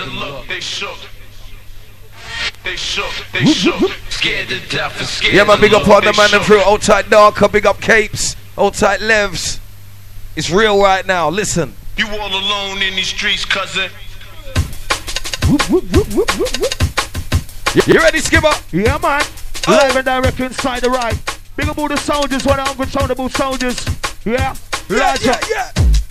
look, they shook. They shook, scared to death and scared. Yeah, man, big up on the man and through Old Tight Darker, big up Capes, Old Tight Levs. It's real right now, listen. You all alone in these streets, cousin. You ready, Skipper? Yeah, man. Live and direct inside the right. Big up all the soldiers, one of the uncontrollable soldiers. Yeah. Yeah.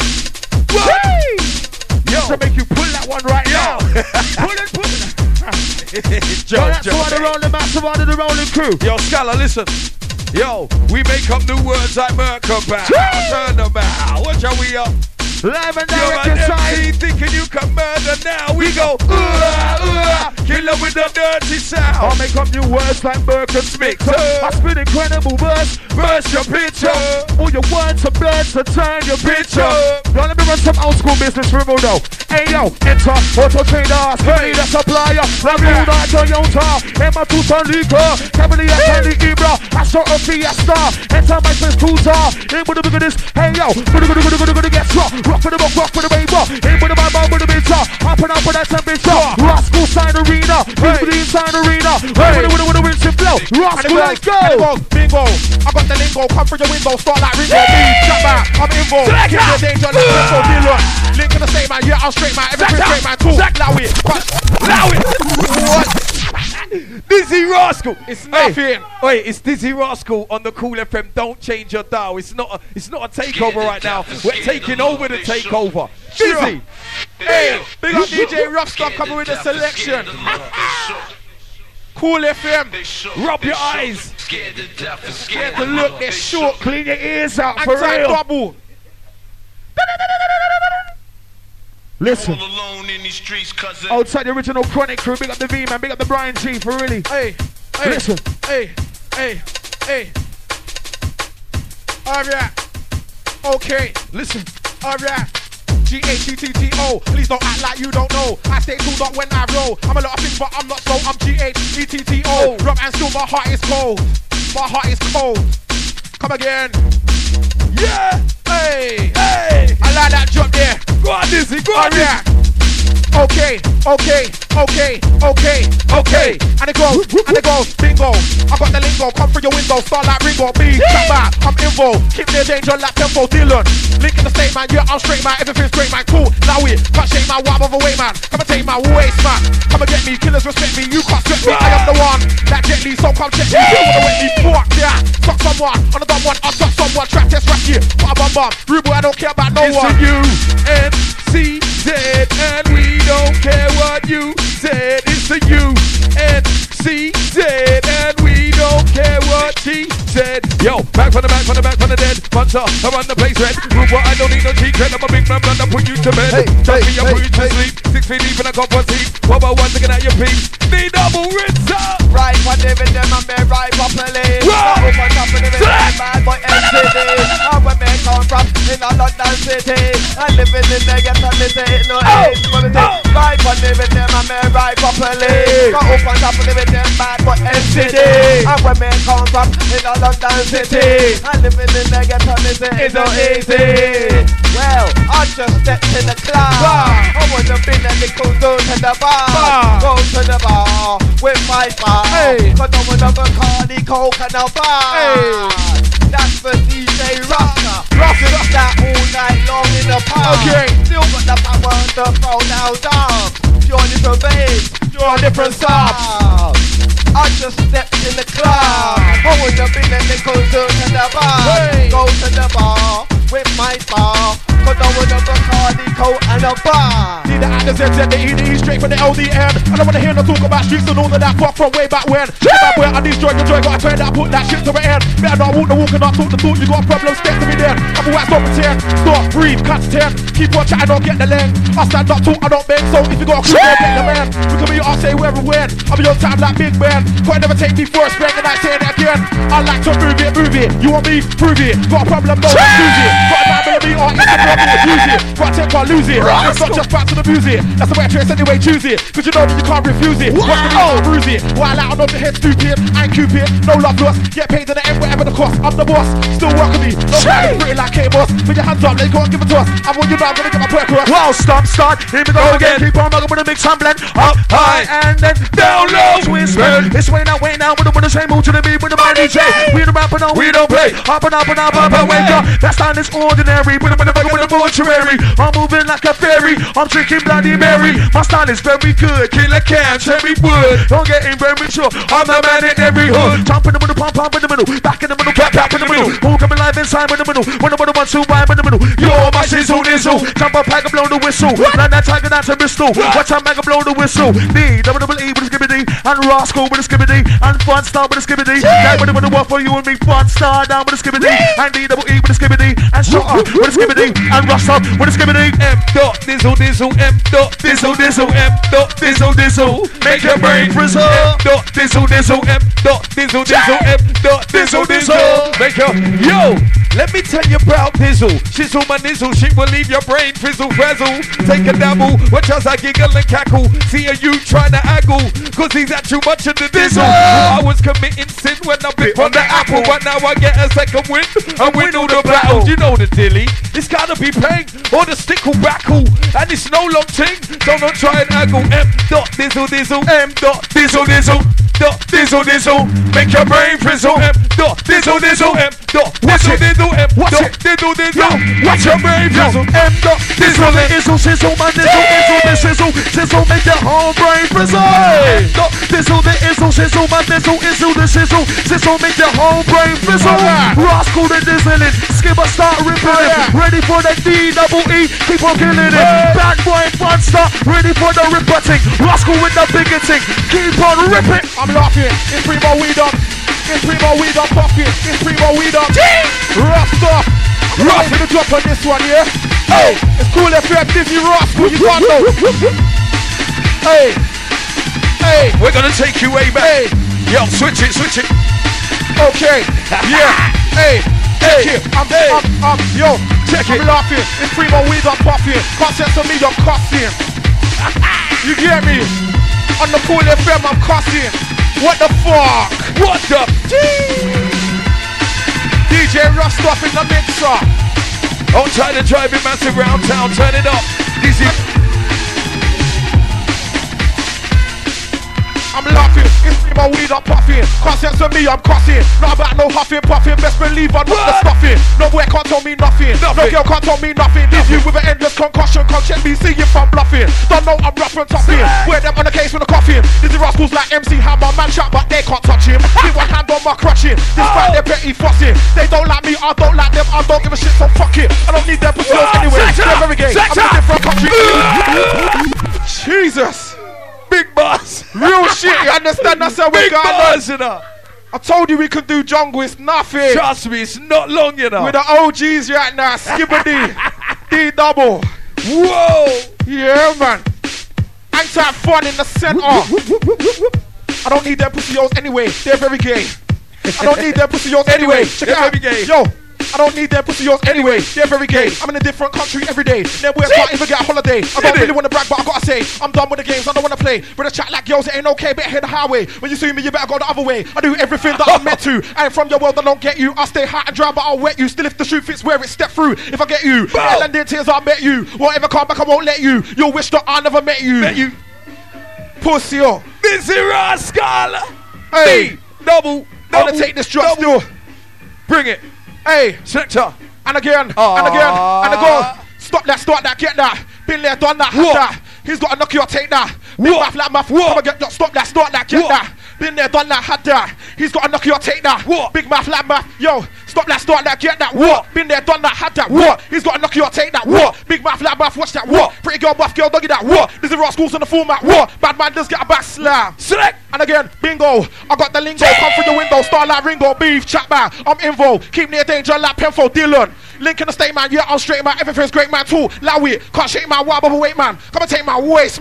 Yo, to make you pull that one right now. Pull it. Joe, that's one of the rolling massive under the rolling crew. Yo, Scala, listen. Yo, we make up new words like Merkabah. Turn them out. Watch how we up. Live and direct inside. Thinking you can murder now. We go, kill them with the dirty sound. I'll make up new words like Burke and Smith. I spit incredible verse. Burst your picture. All your words are blurs to turn your picture. Now let me run some old school business for real though. Hey yo, enter auto traders. Hey, the supplier. La Luna, Toyota. Emma Tucson Liquor. Cavalier, Candy Ibra. Astro of Fiesta. Enter my first cruiser. Hey, with the big of this. Hey yo, gonna get struck. Rock for the book, rock for the baby. Hey, with the man, with the bitch. Hopping up for that temperature. Rascal sign arena. Hey, with the inside arena. Hey, with the wind shift flow. Rascal, let's go. Bingo. I got the lingo. Come through your window. Start like Ringo. Jump back. I'm involved. Keep the danger like Tempo Dillon. Link to the same man. Yeah, I'm straight man. Everything straight man. Talk. Allow it. What? Dizzy Rascal. It's nothing. Wait, it's Dizzy Rascal on the Cool FM. Don't change your dial. It's not a takeover right now. We're taking over the takeover. Dizzy. Hey, big up DJ Rough Stuff coming with the selection. Cool FM. Rub your eyes. Scared to death and Scared scared to look. They're short. Clean your ears out for real. Double. Listen. all alone in these streets, cousin. Outside the original Chronic crew, big up the V man, big up the Brian G for really. Hey. Listen. Hey. Alright. Okay. Listen. Alright. G-H-E-T-T-O. Please don't act like you don't know. I stay cooled up when I roll. I'm a lot of things, but I'm not so. I'm G-H-E-T-T-O. Rum and still, my heart is cold. My heart is cold. Come again. Yeah. Hey. Hey. I like that drop there. Go on, Dizzy. Go on, Dizzy. Okay. And it goes, bingo. I got the lingo, come through your window, start like Ringo, me, come back, I'm involved. Keep the danger like Tempo Dillon. Link in the state man, yeah, I'm straight man, everything's great man, cool. Now we can't shake my wild other way man. Come and take my waist man. Come and get me, killers respect me, you can't sweat me. I am the one that Jet Li, so come check me. You wanna wet me, fuck yeah. Fuck someone, on the dumb one, I'll suck someone. Track test rack here, bum. Rude boy, I don't care about no one. It's the U-N-C-Z and we don't care what you said. It's the U-N-C-Z and we don't care what she said. Yo, back from the dead. Monster, I run the place red. Rude boy, I don't need no cheat cred. I'm a big man, blood, I put you to bed. Trust me, I put you to sleep. 6 feet deep and I got one seat. 1 by 1 looking at your peeps. The double rinser. Right, what they with them and me right properly. Not open top of the bad boy NCD. Now where me come from, in a London city. I living in the ghetto, me say it no age. Right, what they with them and me right properly. Not open top of the bad boy NCD. And where me come from, in a London city. I living in the ghetto, me say it no easy. Well, I just stepped in the club. I wanna be a little go to the bar. Go to the bar with my bar. Cause I wanna Bacardi, Coke and a bar. That's for DJ Rocker. Just that all night long in the park. Still got the power to throw down. You're different bass, you're different sub. I just stepped in the club. I wanna be a little go to the bar. Go to the bar with my bar. Cause I wanna Bacardi, Coke and a bar. See the actors and the ED straight from the LDN. I don't wanna hear no talk about streets and all of that fuck from way back when. Back when I destroy the joy, gotta turn that, put that shit to the end. Better not walk the walk and not talk the talk. You got a problem, step to me then. I'm a wax, don't pretend. Stop, breathe, catch 10. Keep on chatting, don't get the length. I stand up, talk, I don't bend. So if you got a crew, don't get the man. We can be all say where and when. I'll be on time like Big Ben. Can't never take me first, spend the night saying it again. I like to move it. You want me? Prove it. Got a problem, don't use it. Got a 9mm on Instagram, use it. Got a 10 car can't lose it. It's not just back to the music. That's the way I dress anyway, choose it. Cause you know that you can't refuse it. What's the reason I bruise it? While out of the head stupid, I ain't Cupid, no love lost. Get paid in the end, whatever the cost. I'm the boss, still working me. No matter pretty like K-Boss. Put your hands up, they can't give it to us. I want you now, I'm gonna get my point across. Wow, stop, start, here we go again. Keep on rocking with the mix and blend. Up high and then down low. Twist, it's way now, with the same move to the beat with the mighty DJ. We the rapper, no, we don't play. Up and up and up, wake up. That sound is ordinary. With the mortuary. I'm moving like a fairy. I'm drinking Bloody Mary. My style is very good. Killer can, cherry wood. Don't get in very sure. I'm the man in every hood. Jump in the middle, pump in the middle. Back in the middle, clap in the middle. Who coming live inside in the middle? When the one to rhyme in the middle. Yo, my shizzle, nizzle. Jump up, pack and blow the whistle. Now that tiger down to Bristol. Watch out, mag and blow the whistle. D, double E with a skibbity. And Rascal with a skibbity. And Fun Star with a skibbity. That with the one for you and me. Fun Star down with a skibbity. And D double E with a skibbity. And Shut Up with a skibbity. And Russ Up with a skibbity. M dot dizzle dizzle. M dot dizzle dizzle. M dot dizzle dizzle. Make your brain frizzle. M dot dizzle dizzle. M dot dizzle dizzle. M dot dizzle dizzle. Make your yo. Let me tell you about Dizzle. Shizzle my nizzle. She will leave your brain fizzle frazzle. Take a dabble. Watch as I giggle and cackle. See you trying to aggle. Cause he's had too much of the dizzle. I was committing sin when I bit on the apple. But now I get a second win and win all the battles. You know the dilly. It's gotta be pain or the stick will backle. And it's no long thing. So don't try and aggle. M dot dizzle dizzle. M dot dizzle dizzle. Dot dizzle dizzle. Make your brain frizzle. M dot dizzle dizzle. M dot dizzle dizzle. M dot dizzle dizzle. Watch your brain frizzle. M dot dizzle dizzle. Sizzle my nizzle. Dizzle the sizzle. Sizzle make your whole brain frizzle. M dot dizzle the izzle. Sizzle my nizzle. Izzle the sizzle. Sizzle make your whole brain frizzle. Rascal the dizzling. Skipper start ripping it. Ready for the D double E. Keep on killing it. Bad boy Fun Star. Ready for the ripperting. Rascal with the bigoting. Keep on ripping. I'm laughing. It's Primo weed up. It's Primo weed up pocket. It's Primo weed up. Rough stuff. Rough with the drop on this one, yeah? Hey, it's cool if you're Dizzy Rascal. You can't know. Hey. Hey. We're gonna take you way back. Hey. Yo, switch it. Okay. Yeah. Hey. Check it. Yo. Check it. I'm laughing. It's Primo weed up popping. Can't sense on me, I'm cussing. You get me? On the Cool FM, I'm cussing. What the fuck? What the? DJ Rust-Off in the mixer. Don't try to drive it massive round town. Turn it up. This is. I'm laughing, it's Primo weed up puffing. Can't sense on me, I'm crossing. Not about no huffing, puffing. Best believe I'm not the stuffing. No boy can't tell me nothing. No girl can't tell me nothing. Leave you with an endless concussion. Can't check me, see if I'm bluffing. Don't know I'm rough and toughin'. Wear them on the case with a coffin. Dizzy Rascals like MC Hammer, man chat, but they can't touch him. Keep one hand on my crutching. Despite their petty fussing. They don't like me, I don't like them. I don't give a shit, so fuck it. I don't need their pussy anyway. They're very gay. I'm in a different country. Jesus. Big boss. Real shit, you understand? That's how we got boss, you know. I told you we could do jungle, it's nothing. Trust me, it's not long, you know. With the OGs right now, Skibbity, D double. Whoa. Yeah, man. Anti-fun in the center. I don't need their pussy yours anyway. They're very gay. I don't need their pussy yours anyway. Check it out. Very gay. Yo. I don't need their pussy yours anyway. They're very gay. I'm in a different country every day. Their boys can't even get a holiday. I don't really want to brag, but I gotta say, I'm done with the games. I don't want to play. With a chat like girls, it ain't okay. Better hit the highway. When you see me, you better go the other way. I do everything that I'm meant to. I ain't from your world, I don't get you. I stay hot and dry, but I'll wet you. Still, if the shoe fits where it step through. If I get you, and then tears, I met you. Whatever come back, I won't let you. You'll wish that I never met you. Met you. Pussy, yo. Dizzy Rascal. Hey. Double. I wanna take this drop still. Bring it. Hey. Sector. And again, and again, and again. Stop that, get that. Been there, done that, had that. He's got to knock you or take that. Big math like math. Come and get that. Stop that, get that. Been there, done that, had that. He's got to knock you or take that. Big math like math. Yo, stop that, get that. Been there, done that, had that. He's got to knock you or take that. Big math like math. Watch that. Pretty girl, buff girl, doggy that. This is Rascals on the format. Bad man does get a back slam. Select. And again, bingo. I got the lingo. Come through the window. Start like Ringo. Beef, chat man. I'm invo. Keep near danger like Penfold. Dylan. Link in the state, man. Yeah, I'm straight, man. Everything's great, man. Too loud it. Can't shake my wild bubble weight, man. Come and take my waist, man.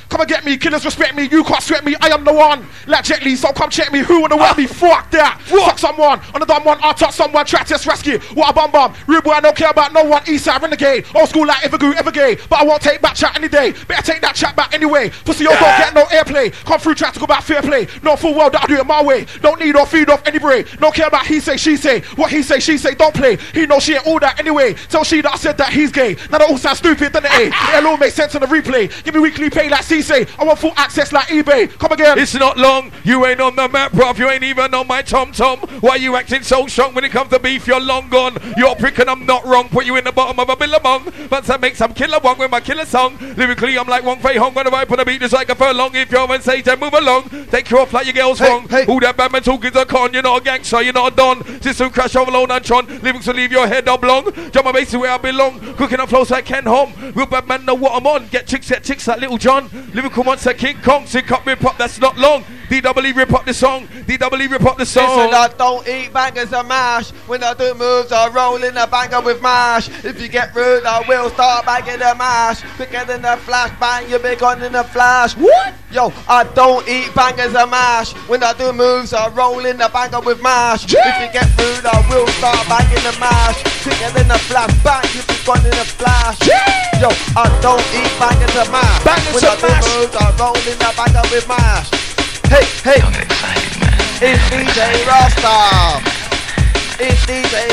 Come and get me, killers respect me, you can't sweat me, I am the one. Like Jet Li, so come check me, who wanna wet me? Fuck that. Fuck someone, on the dumb one, I'll touch someone, try to test rescue. What a bum bum, rude boy, I don't care about no one, Eastside renegade. Old school like Evergoo, Evergay, but I won't take back chat any day. Better take that chat back anyway. Pussy, you don't get no airplay. Come through, try to go about fair play. No full well that I do it my way. Don't need or feed off any brain. Don't care about he say, she say. What he say, she say, don't play. He knows she ain't all that anyway. Tell she that I said that he's gay. Now that all sounds stupid, doesn't it? It'll all make sense on the replay. Give me weekly pay like C say. I want full access like eBay. Come again. It's not long. You ain't on the map, bruv. You ain't even on my tom-tom. Why you acting so strong when it comes to beef? You're long gone. You're prick and I'm not wrong. Put you in the bottom of a billabong. But I make some killer one with my killer song. Lyrically, I'm like Wong Fei Hong. When I ride on the beat, just like a furlong. If you're on stage, then move along. Take you off like your girl's wrong. Who that bad man talking to a con? You're not a gangster, you're not a don. System crash overload and Tron. Lyrics will leave your head oblong. Jump my bass to where I belong. Cooking up flows like Ken Hom. Real bad man know what I'm on. Get chicks like Little John. Lyrical monster King Kong. Sick up, rip up, that's not long. DWE rip up the song. DWE rip up the song. Listen, I don't eat bangers and mash. When I do moves, I roll in a banger with mash. If you get rude, I will start banging the mash. Quicker than a flash, bang, you'll be gone in a flash. What? Yo, I don't eat bangers and mash. When I do moves, I roll in a banger with mash. If you get rude, I will start banging the mash. Quicker than a flash, bang, you'll be gone in a flash. Yo, I don't eat bangers and mash. When I do moves, I roll in a banger with mash. Hey, hey, it's DJ Rasta. It's DJ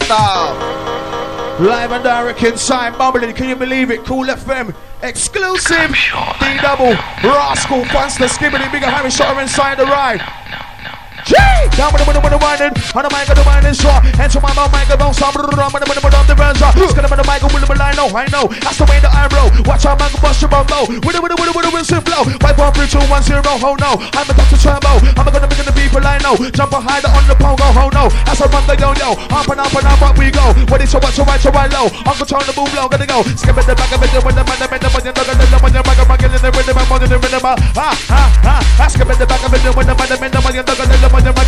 Rasta. Live and direct inside Bubbling, can you believe it? Cool FM, exclusive. D-double, Rascal, Funster, Skibbity, Bigger Harry, Shutter inside the ride. Down with the winding, on the mic of the winding straw. Enter my mouth, mic of the song, on the Benza. Skin up on the mic, with the I know, that's the way that I roll. Watch out, man, bust your bum low. With the whistle blow. 5, 4, 3, 2, 1, 0, oh no. I'm a Dr. Turbo, I'm gonna make the people I know. Jump and hide on the pongo, oh no. That's a run the yo-yo. Up and up, up we go. What is so much, so right, low. Uncle turn the boom low, gonna go. Skip at the back of it, when the man, the rhythm, skip at the back of it, when the man,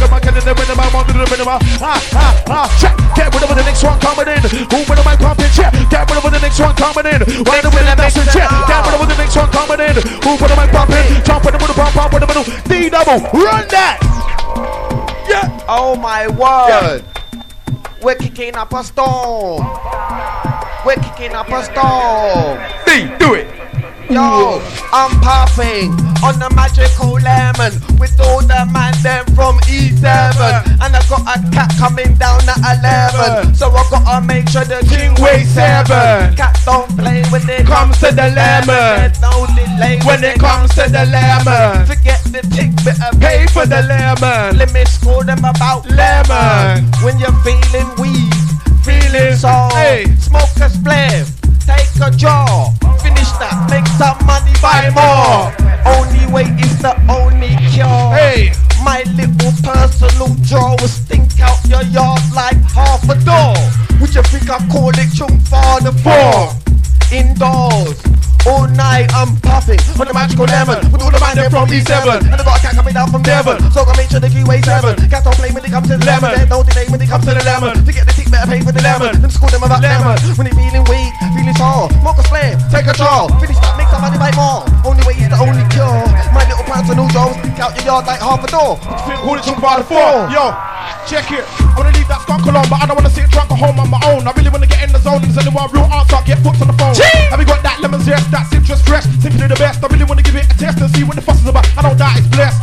check, get rid of the next one coming in. Who with the mic pumping? Check, get rid of the next one coming in. Why the winner dancing? Check, get rid of the next one coming in. Who with the mic pumping? Jump with the middle, pump with the middle. D-double, run that. Yeah. Oh my word. We're kicking up a storm. We're kicking up a storm. D, do it. Yo, I'm puffing on the magical lemon with all the man them from E7. And I got a cat coming down at 11. So I gotta make sure the king weighs 7. Cat don't play when it comes to the lemon. No delay when it comes to the lemon. Forget the tick, better pay for the lemon. Let me score them about lemon. When you're feeling weed, feeling so, smoke a spliff, take a jaw. Finish that, make some money, buy more. Only way is the only cure. Hey, my little personal jaw will stink out your yard like half a door. Would you think I call it chung for the 4? Indoors, all night I'm puffing on the magical lemon with all the man there from E7. And I got a cat coming down from Devon, so I make sure the key weighs 7. Cats don't play when it comes to the lemon. There's no delay when it comes to the lemon. To get the tick, better pay for the lemon. Then school them about lemon. When they feeling weak, feeling sore, smoke a slam, take a draw. Finish that, make some money, buy more. Only way is the only cure. My little personal jaw will stick out your yard like half a door. Call it chung for the 4. Yo, check it. I wanna leave that skunk alone, but I don't wanna sit drunk at home on my own. I really wanna get in the zone. There's only one real answer, get books on the phone. Have you got that lemon zest, that citrus fresh? Simply the best. I really wanna give it a test and see what the fuss is about. I don't doubt it's blessed.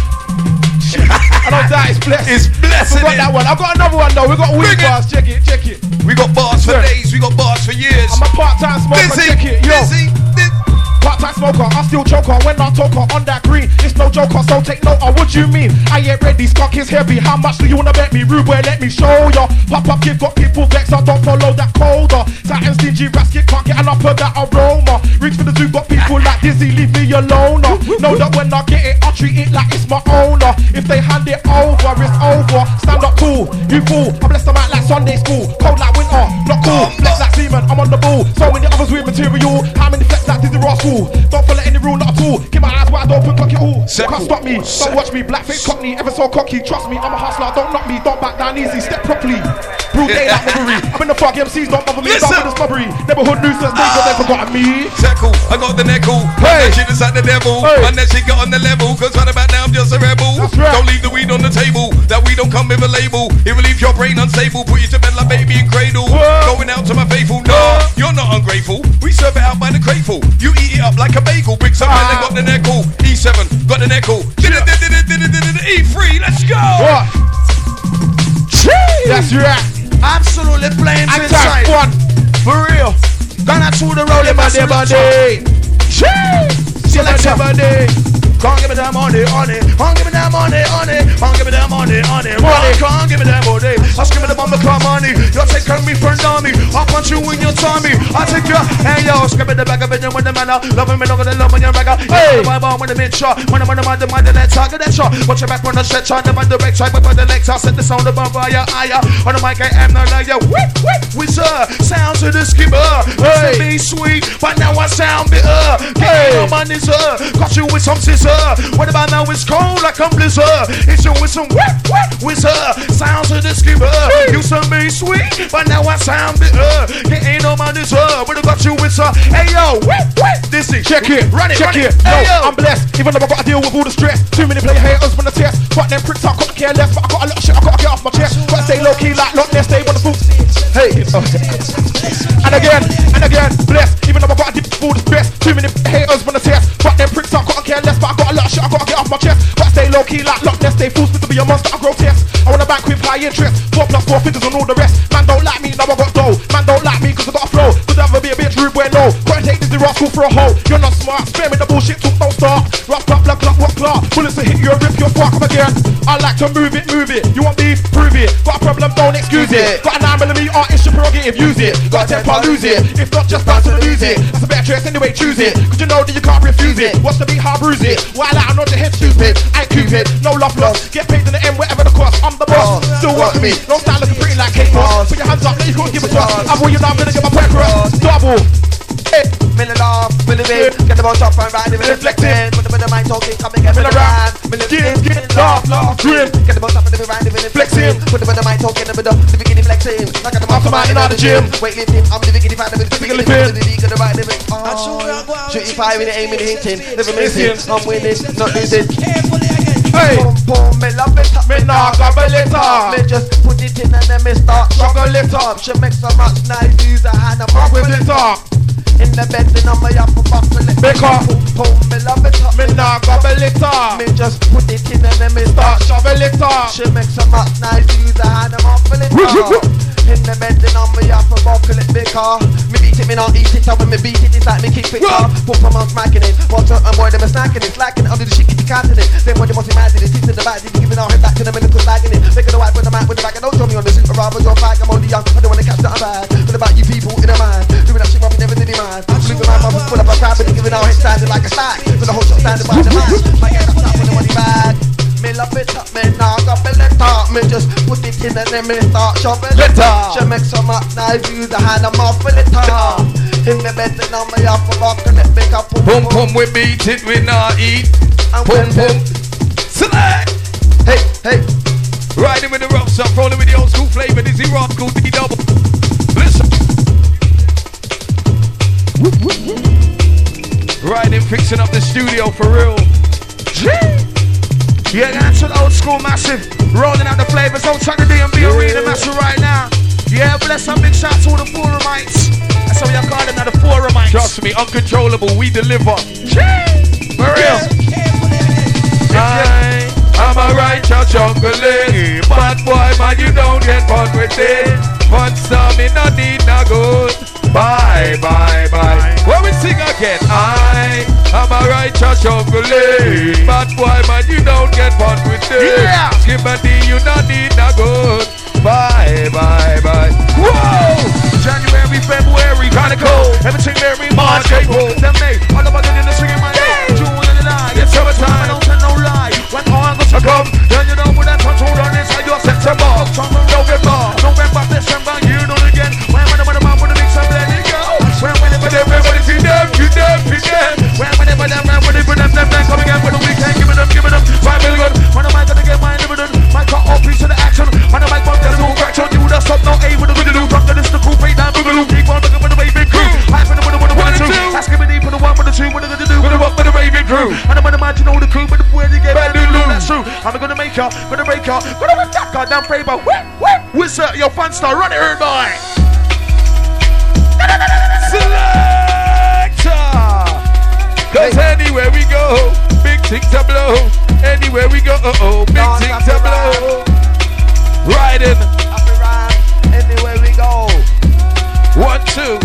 I don't doubt it's blessed. It's blessed. I got that one. I've got another one though. We got weed bars. Check it, check it. We got bars for days. We got bars for years. I'm a part-time smoker. Check it, yo. Part-time smoker, I still choker when I talk on that green. It's no joker, so take note of what you mean. I ain't ready, skunk is heavy. How much do you wanna bet me? Rude boy, let me show ya. Pop up, give got people vexed. I don't follow that colder. Titan stingy rascal can't get enough of that aroma. Reach for the zoo, got people like Dizzy, leave me alone. Know that when I get it, I treat it like it's my owner. If they hand it over, it's over. Stand up tall, you fool. I bless them out like Sunday school. Cold like winter, not cool. Flex like semen, I'm on the ball. So many others with material. How many flex like Dizzy Rascal? Don't follow any rule, not at all. Keep my eyes wide open, clock it all. Can't stop me, don't watch me, blackface cockney, ever so cocky. Trust me, I'm a hustler, don't knock me, don't back down easy, step properly. Broad daylight robbery, I'm in the fog, MCs don't bother me, don't with the snobbery. Neighborhood nuisance, they forgotten me. Tackle, I got the neckle. Hey, shit is like the devil. And that shit got on the level. Cause right about now I'm just a rebel. Right. Don't leave the weed on the table. That weed don't come with a label. It will leave your brain unstable. Put you to bed like baby in cradle. Whoa. Going out to my faithful. No, you're not ungrateful. We serve it out by the cradeful. You eat it up like a bagel. Bricks up and they got the neckle. E7, got the neckle. E3, let's go. What? That's right. Absolutely flames inside. Attack one. For real. Gonna through the road in my Body. Selector. Can't give me that money on it. Can't give me that money on it. Can't give me that money on it. Can't give me that money. Ask me the bomb car money. You're taking me for an army. I'll punch you in your tummy. I'll take you. Hey yo, skip it the back of it with the manner. Loving me, not gonna love when you're ragga. Hey, my bomb with the mid shot. When I'm on the mind, let's target that shot. Watch your back on the set shot. The direct side, but the legs. I'll set the sound above fire. On the mic, I am no liar. Whip, whizzer. Sounds of the skipper. Used to be sweet, but now I sound bitter. Hey, no money, sir. Got you with some scissor. What about now? It's cold like a blizzard. It's you with some whizzer. Sounds of the skipper. Used to be sweet, but now I sound bitter. It ain't no money, sir. But I got you with some. Hey yo, this is check it, run it. Yo, I'm blessed, even though I gotta deal with all the stress. Too many play haters when I test. Fuck them pricks, I couldn't care less. But I got a lot of shit, I gotta get off my chest. Gotta stay low key like Loch Ness, stay on the foot. Hey, and again, blessed, even though I gotta deal with all the stress. Too many haters when I test. Fuck them pricks, I couldn't care less. But I got a lot of shit, I gotta get off my chest. Gotta stay low key like Loch Ness, stay fools to be a monster, I grotesque. I wanna bank with high interest. 4+4 figures and all the rest. Man don't like me, now I got dough. Man don't like me cause I got a flow. Could never be a bitch rude when no. Gotta take this rascal for a hoe. You're not smart, spare me the bullshit, talk don't start. Rough, block, what clock. Bullets to hit you, rip your fuck up again. I like to move it. You want beef, prove it. Got a problem, don't excuse it. Got a 9mm art, it's your prerogative, use it. Got a temper, lose it. If not, just bounce to the music. That's a better choice anyway, choose it. Cause you know that you can't refuse it. Watch the beat, how bruise it. While I know the head stupid, I ain't Cupid. No love lost, get paid in the end, whatever the cost. I'm the boss, still work for me. Don't start looking pretty like Kate Moss. Put your hands up, let you couldn't give a fuck. I'm all you know, I'm gonna get my point across. Double. Mill off, mill it, get the boat up and ride it, reflecting. Put the mind talking, come and get me around. Mill it, laugh, grin. Get the boat up and ride it, flexing. Put the mind talking, the beginning flexing. I got the mastermind in the gym. Weightlifting, I'm the beginning fan of it. Physically fit, the league of the right living. Shooting fire with the aiming, hitting. Never missing, I'm winning, not losing. Hey, me love it up, me nah gobble it up. Me just put it in and then me start juggle it up. She makes so much nice, use her hand and rock with it up. In the bed, then I'm up for buckle it. Because me love it up, me nah gobble it up. Me just put it in and then me start shovel it up. She makes so much nice, use her hand and muffle it up. In the bed, then I'm up for buckle it. Because me beat it, me not eat it. So when me beat it, it's like me kick it up. Put some on smacking it. Watch out and boy, them a snacking it. Slacking it, I'll do the shit, get the cat in it. Then when you must imagine it, it's in the back, you giving our head back to them and look lagging it. Making the wipe with the mat with the back, and don't show me on the super rather your fag. I'm only young, I don't wanna catch that bad. What about you people in a man? Doing that shit, rapping never did it, man. Look at my mouth, full up a crab, and giving our head standing like a stack. With the whole shot standing by the man. Might get up with the money bag. Me love it up, me now got me let up. Me just put it in and then me start shovel it up. She makes so much nice, use the hand, I'm off with it up. In the bed, then I'm off for buckle it, make up boom, boom, we beat it, we not eat. Boom, boom, select. Hey. Riding with the rough stuff, rolling with the old school flavor, Dizzy Rock, school D-double. Listen. Riding, fixing up the studio for real. Yeah, that's an old school massive. Rolling out the flavors, don't try to D&B arena massive right now. Yeah, bless up, big shout to all the forumites. That's how we are calling now, the forumites. Trust me, uncontrollable, we deliver. For real. I'm a righteous juggling. Bad boy, man, you don't get fun with it. Fun stuff, me not need no good. Bye. When we sing again, I'm a righteous juggling. Bad boy, man, you don't get fun with it. Yeah. Skip a D, you not need no good. Bye. Whoa! January, February, kinda cold. Everything very March, April, then May. All of us in the swing in my day. June and July, it's summertime. I don't tell no lie. When August will come, then you know when that control on inside your September, October, November, December, you know again. When the man with the mix up, let it go. When everybody see them. When them, come again with the weekend, give me the And I'm gonna imagine all the crew, but the boy they get back to lose. That's true. I'm gonna make her, gonna break her, gonna attack her, damn favor. Whistle, your fan star, run it, herd boy. Selector. Cause anywhere we go, big things to blow. Anywhere we go, big things to blow. Riding. Happy rhyme. Anywhere we go. 1, 2.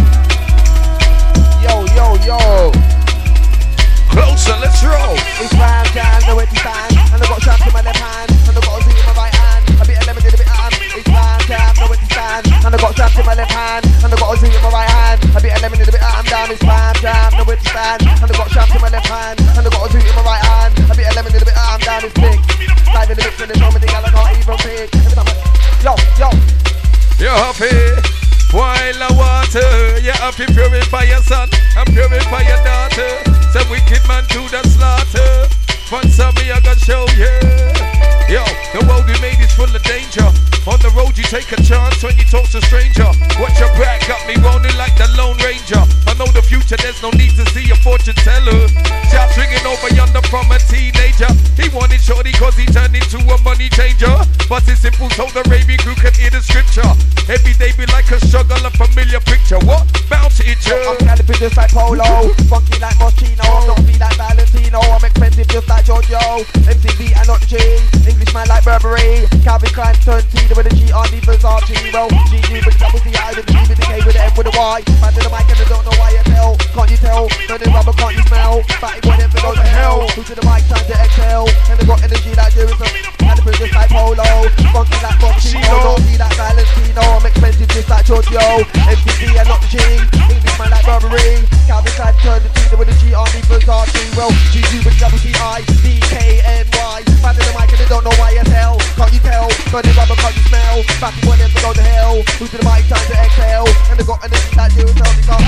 Yo. Closer, let's roll. It's round down, know where to stand. And I got shots in my left hand, and I got a Z in my right hand. A bit of lemon, a bit of It's round down, know where to stand. And I got shots in my left hand, and I got a Z in my right hand. A bit of lemon, a bit down. It's round down, know where to stand. And I got shots in my left hand, and I got a Z in my right hand. A bit of lemon, a bit down. It's big. Live in the mix, and the show me the gal I can't even pick. Every time yo. You're happy. While the water, you have to purify your son and purify your daughter. Some wicked man to the slaughter. Fun some me I gonna show you. Yo, the world we made is full of danger. On the road you take a chance when you talk to a stranger. Watch your back, got me rolling like the Lone Ranger. I know the future, there's no need to see a fortune teller. Shots ringing over yonder from a teenager. He wanted shorty cause he turned into a money changer. But it's simple so the raving crew can hear the scripture. Every day be like a struggle, a familiar picture. What? Bounce it, I'm galloping just like Polo, funky like Moschino. I'm not be like Valentino, I'm expensive just like Giorgio. MTV and not the G, Englishman like Burberry. Calvin Klein turned T with a G on the Versace. Well, GG with the double C, I with the G with the K with the M with the Y. Man to the mic and I don't know why you tell. Can't you tell? No, the rubber can't you smell? Fatty boy them to go to hell. Who to the mic time to exhale? And they got energy like Jerusalem. Galloping just like Polo, funky like Moschino. Don't be like Valentino, I'm expensive just like Giorgio. MTV and not the G, Englishman like Burberry. Calvin Klein turned the T with a G on the Versace. Well, GG with double C, I, D, K, N, Y. Man to the mic and they don't know why you tell. Can't you tell? No, the rubber can't you smell? Fatty boy them to go to hell. Who to the mic time to exhale? And they got energy like Jerusalem.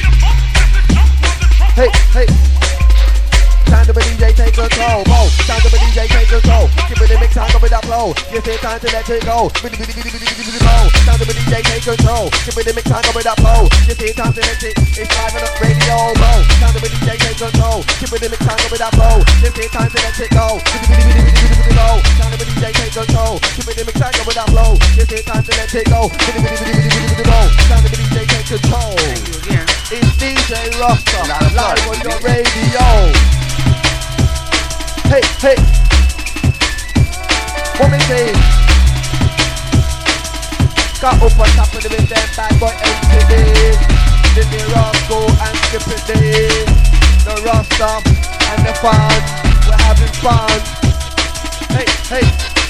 Hey. Time to be DJ, take control. Mo, time to be DJ, take control. Give me the mix, time with that flow. Yes, it's time to let it go. Time to be DJ, take control. Give me the mix, time with that flow. Yes, it's time to let it. It's live on the radio, bro. Time to be DJ, take control. Give me the mix, time with that flow. Yes, it's time to let it go. Time to be DJ, take control. Give me the mix, time with that flow. Yes, it's time to let it go. Time to be DJ, take control. It's DJ Rasta, live on your radio. Hey. What me say? Got up on top of the with them bad boy MTV. Then the Roscoe and Skip it day. The Rasta and the fans, we're having fun. Hey.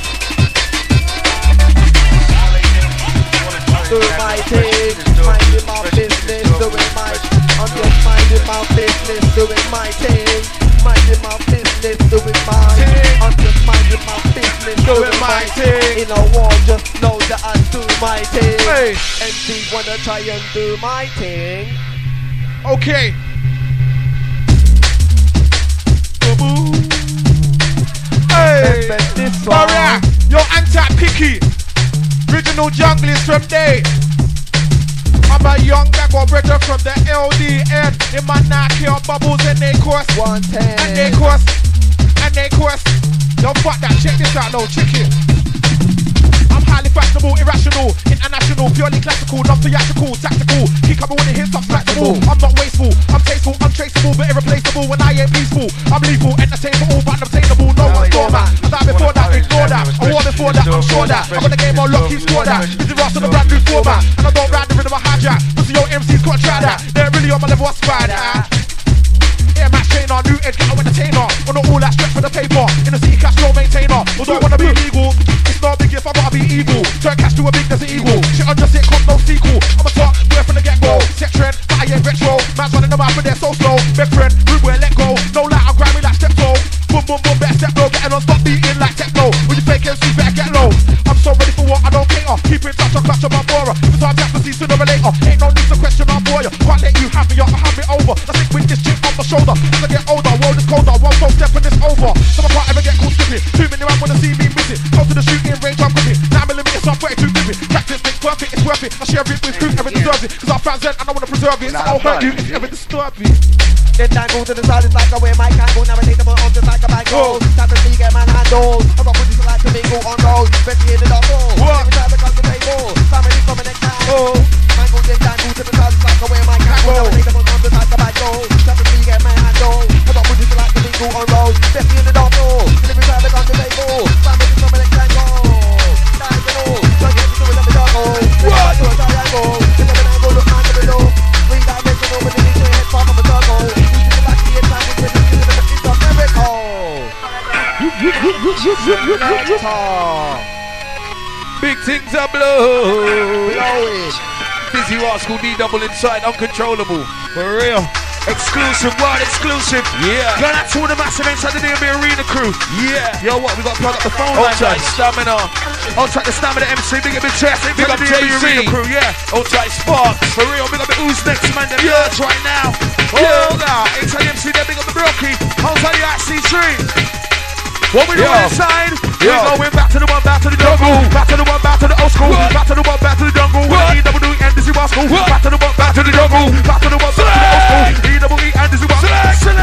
Doing my thing, minding my business, doing my. I'm just minding my business, doing my thing. Minding my business, doing mine. I'm just minding my business, doing my thing. In a war, just know that I do my thing. Hey. MC wanna try and do my thing. Okay. Hey. This one. Alright, yo, anti-picky. Original junglers from day. I'm a young guy, go brother from the LDN. They man not care bubbles and they course. 110. And they course. Don't fuck that, check this out now, check it. I'm highly fashionable, irrational, international, purely classical, not theatrical, tactical. Kick up with the hits, I'm flexible. I'm not wasteful, I'm tasteful, untraceable, but irreplaceable when I ain't peaceful. I'm lethal, entertainable, but unobtainable. No one's doormat. I died before that, ignore that. I war before that, I'm sure that. I got the game on lock, keep score that. Busy Ross on the brand new format. And I don't ride the rhythm of hijack. Pussy, yo, MC's gotta try that. They're really on my level, I spy that. Yeah, match trainer, new edge, get entertainer. On all that stretch for the paper. In the city, cash flow maintainer. Although I wanna be legal, it's not big if I gotta be evil. Turn cash to a big, there's an eagle. Shit on just it, come no sequel. I'm a top, where from the get-go. Set trend, but I ain't retro. Man's running about, but they're so slow. Big friend, rude where let go. No light, I'll grab me like step toe. Boom, boom, boom, better step low. Getting on, stop beating like techno. When you fake MC, better get low. I'm so ready for what I don't cater. Keep in touch, I'll clutch on my bora. It's hard to see sooner or later. Ain't no need to question my boy. Can't let you have me up, have me over. I stick with this chip on my shoulder. As I get older, world is colder. One phone step and it's over. So I can't ever get caught skipping. Too many man wanna see me missing. Go to the shooting range, I'm gripping. 9mm, I'm 32 gripping. Practice makes perfect, it's worth it. I share it with whoever deserves it. Cause our fans then, and I wanna preserve it. So I'll hurt you if you ever disturb me. Then dangle to the side, it's like I wear my kangle. Now I take them on go. Time to see get man handle. I got bodies like to mingle on road. Betty in the dog. Every time I come to table. Family from an example. Man go then down to the sun like away my cat go. Never take them on the type of bad go. Time to see get man handle. I got bodies like to mingle on road. Betty in the dog. Every time I come to table. Family from an example. Big things are blowing. Dizzy Rascal D double inside, uncontrollable. For real. Exclusive, world exclusive. Yeah. Go out to all the massive inside the DMB Arena crew. Yeah. Yo, what? We got to plug up the phone line. Outside Stamina. Outside the Stamina MC. Big up the chest. Big up the DMB Arena JC. crew. Yeah. Outside Sparks. For real. Big up the Who's Next man. Them Yeah. nerds right now. Yeah. Oh, now. Inside the MC. There. Big up the Brookie. Outside the IC3. What we doing inside? Yo. We're going back to the one, back to the jungle. Back to the one, back to the old school. What? Back to the one, back to the jungle. What? E-double-E and Dizzy Rascal. What? Back to the one, back to the jungle. Back to the one, back to the old school. E-double-E and Dizzy Rascal.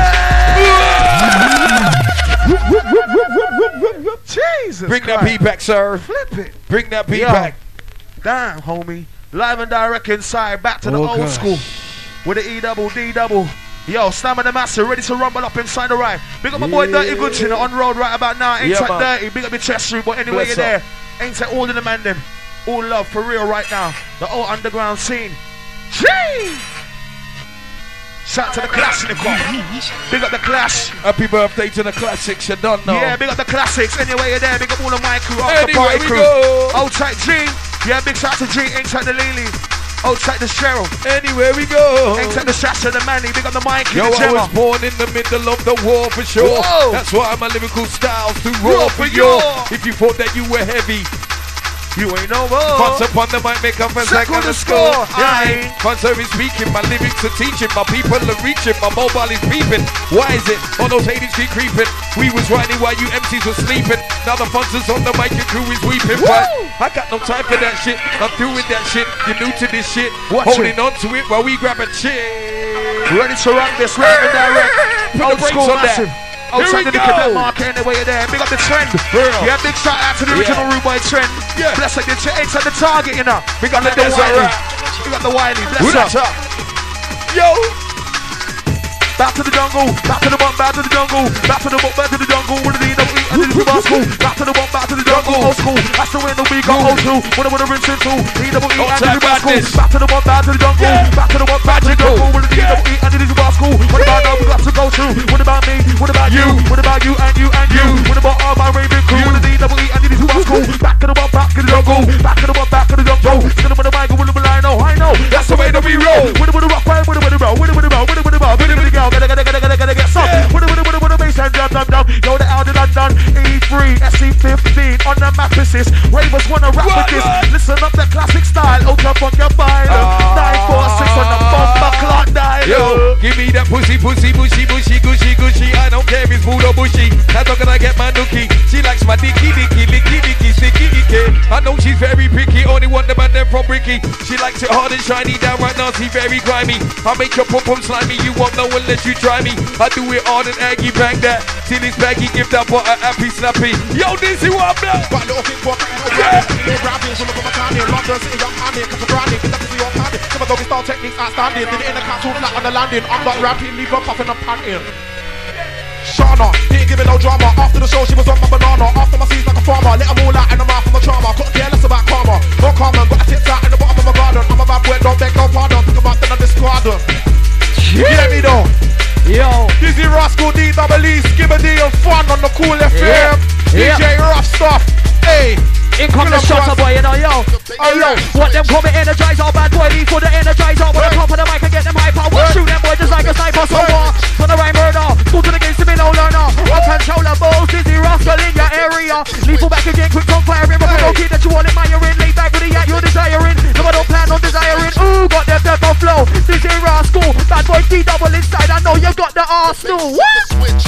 Jesus Bring that Christ. beat back, sir. Flip it. Bring that beat Yo. back. Damn, homie. Live and direct inside. Back to the Oh, old gosh. school. With the E-double-D-double. Yo, Stamina Master, ready to rumble up inside the ride. Big up my boy Dirty Goodchin on road right about now. Ain't Yeah, that man. dirty? Big up your chest room, but anyway Bless you're there. Ain't that all in the man them. All love for real right now. The old underground scene. Gee! Shout to the Classical. Big up the Clash. Happy birthday to the classics, you don't know. Yeah, big up the classics. Anyway you're there. Big up all of my crew. Off the Anyway party we crew. go. Old tight G. Yeah, big shout to G. Ain't that the Lily. Old tight the Cheryl. Anywhere we go. Ain't that the Sasha, the Manny. Big up the Mikey, Yo, the I Gemma. was born in the middle of the war for sure. Whoa. That's why my lyrical style's too raw for you. If you thought that you were heavy, You ain't no more. once upon the mic, make up and Second second the the score. score. Yeah, fun service speaking, my lyrics are teaching, my people are reaching, my mobile is beeping. Why is it all those haters keep creeping? We was riding while you MCs were sleeping. Now the funds is on the mic, your crew is weeping. But I got no time for that shit. I'm through with that shit. You're new to this shit. Watch Holding it. on to it while we grab a chick. Ready to run this, live and direct. Put the Old brakes school on that. massive. Here Outside we the go. Nickelback market anyway you're there. Big up the trend. Real. Yeah, big shout out to the original Rude Boy trend. Yeah. Bless up the ain't at the target, you know. Big up the That's Wiley. alright. Big up the Wiley. Who Bless that up. up? Yo. Back to the jungle, back to the one, back to the jungle, back to the book, back to the jungle, with the E-double-E and the Dizzy Rascal. Back to the one, back to the jungle, old school. That's the way that we got old school. When I rinse into E-double-E and the Dizzy Rascal. Back to the one, back to the jungle, back to the one, back to the jungle, with the E-double-E and the Dizzy Rascal. What about now we got to go through? What about me? What about you? What about you and you and you? What about all my raving crew? With the E-double-E and the Dizzy Rascal. Back to the one, back to the jungle, back to the one, back to the jungle. Still with the mic, with the line, I know. That's the way that we roll. With the rock, with the roll, with the roll, with the roll, with the go, get some. With the bass and drum. Yo, the out of London, E3, SC15 on the map assist. Ravers wanna rap with this. Listen up the classic style. Out up on your file. 946 on the bumper clock dial. Yo, give me that pussy, bushy, gushy. I don't care if it's food or bushy. That's not gonna get my nookie. She likes my dicky, sticky, icky. I know she's very picky. Only one the man them from Ricky. She likes it hard and shiny. Down right now, she very grimy. I make your pum slimy. You won't know unless you try me. I do it hard and Aggie bang that. Till it's baggy, give that butt a happy snappy. Yo, this you want blood. Got a little thing for a pretty little brand. Little brown things, look at my time here. London City, young man here, catch a brand here. Get up to your hand here. Some of those style techniques outstanding. Did it in the car, too flat on the landing. I'm not rapping, leave her puffing and panting. Shauna, didn't give it no drama. After the show, she was on my banana. After my seeds like a farmer, let them all out in the mouth of my trauma. Couldn't care less about karma. No karma, got a tits out in the bottom of my garden. I'm a bad boy, don't beg no pardon. Think about then I discard them. You get me though? Yo, Dizzy Rascal, D-double-E, Skibbity and Fun on the Cool FM. DJ Rough Stuff. Hey. in come the shutter boy, you know, yo. Oh, yo, what them call me energizer, bad boy, leave for the energizer. When I come for the mic and get them hyper, we'll shoot them boy just like a sniper. So what? For the rhyme murder, school to the games to be no learner. Uncontrollable, Dizzy Rascal in your area. Lethal back again, quick on firing. But no kid that you want admiring. Lay back with the yak you're desiring. No, I don't plan on desiring. Ooh, got them depth of flow. Dizzy Rascal, bad boy D-double inside. I know you got the Arsenal. What?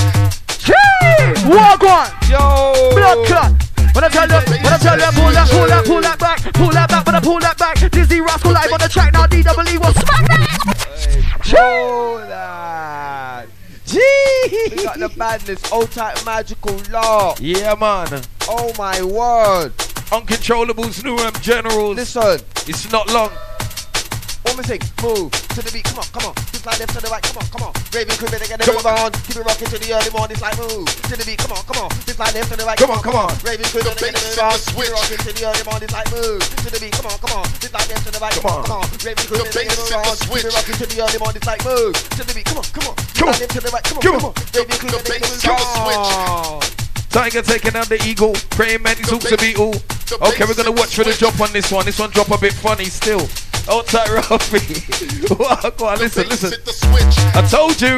Jeez, walk on. Yo. Blood clot. When I tell you, pull that back, when I pull that back. Dizzy Rascal live on the track now. D-double-E will smack that. Hold that. Gee. We got the badness, old type magical law. Yeah, man. Oh my word. Uncontrollables, New Generals. Listen. It's not long. One more thing, move to the beat, come on. Just like left to the right, come on. Raving crew, better get the move on. Keep it rocking to the early morning, it's like move to the beat, come on. Just like left to the right, come on. Raving crew, better get the move on. Keep it rocking to the early morning, it's like move to the beat, come on. Just like left to the right, come on. Raving crew, better get the move on. Keep it rocking to the early morning, it's like move to the beat, come on. Just like left to the right, come on. Raving crew, better get the move on. Tiger taking out the eagle, praying man he's hoops to beat all. Okay, we're gonna watch for the drop on this one. This one drop a bit funny still. Outside Ralphie. Go on, listen. I told you.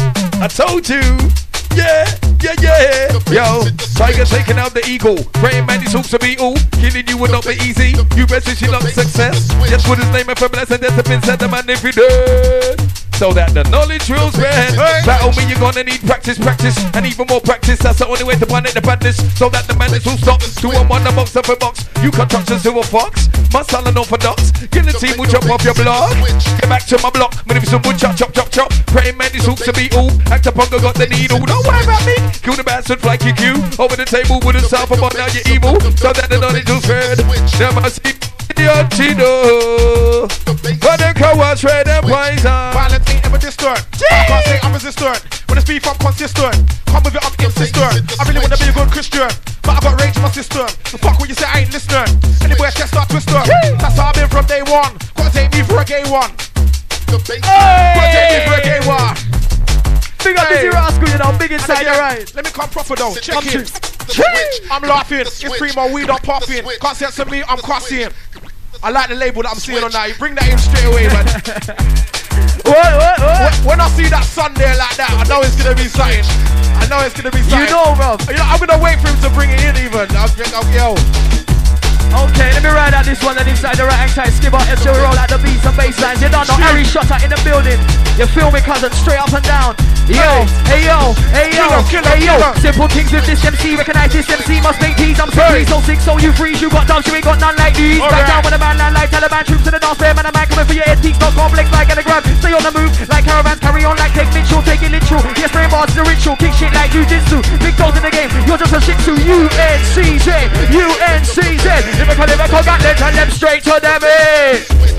Yeah. Yo, Tiger taking out the eagle, praying man he's hoops to beat all. Killing you would not be easy. You best wish you luck success. Just put his name in for blessing. That's the pin set the man if you did. So that the knowledge will spread. Battle me, you're gonna need practice, and even more practice. That's the only way to planet the badness. So that the madness will stop. 2 on 1, a box up a box. You contractions to a fox. My son and orthodox. Guillotine will jump off your block. Get back to my block. Maneuver some wood, chop. Praying man, these hooks to be all. Act up, got the needle. Don't worry about me. Kill the bastard, fly QQ. Over the table with a self about now you're evil. So that the knowledge will spread. There must be the Chino. But the car was red and poison. Violence ain't ever distant. I can't say I'm resistant. When it's beef, I'm consistent. Come with it, I'm insistent. I really wanna be a good Christian, but I got rage in my system. So fuck what you say, I ain't listening. Anywhere I can start twisting. That's how I've been from day one. Gotta take me for a gay one. Gotta take me for a gay one. Big up Busy Rascal, you know, big inside your right. Let me come proper though. Check it. I'm laughing. It's primo weed, I'm popping. Can't censor me, I'm crossing. I like the label that I'm seeing on now. You bring that in straight away, man. What? When I see that sun there like that, I know it's gonna be something. You know, bro. You know, I'm gonna wait for him to bring it in even. Yo. Okay, let me ride out this one and inside the right hand side skipper. If you roll out the beats and basslines, you don't know Harry Shutter in the building. You feel me, cousin, straight up and down. Yo, hey yo. Simple things with this MC, recognize this MC must make these. I'm so sick, so you freeze, you got dubs, you ain't got none like these. Back down when a man land like Taliban troops to the dance fair, man, a man coming for your head, teeth, not complex like an grab. Stay on the move, like caravans, carry on like Take Mitchell, take it literal. Yes, spray bars to the ritual, kick shit like jujitsu. Big goals in the game, you're just a shih tzu. UNCZ. Lyrical got them, turn them straight to them in.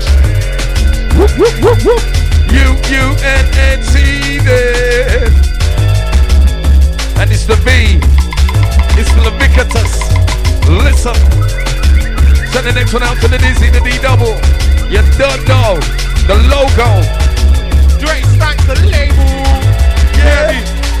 UNNCZ. And it's the V. It's the Levicatus. Listen. Send the next one out to the Dizzy, the D double. You don't know. The logo. Drake stank the label. Yeah.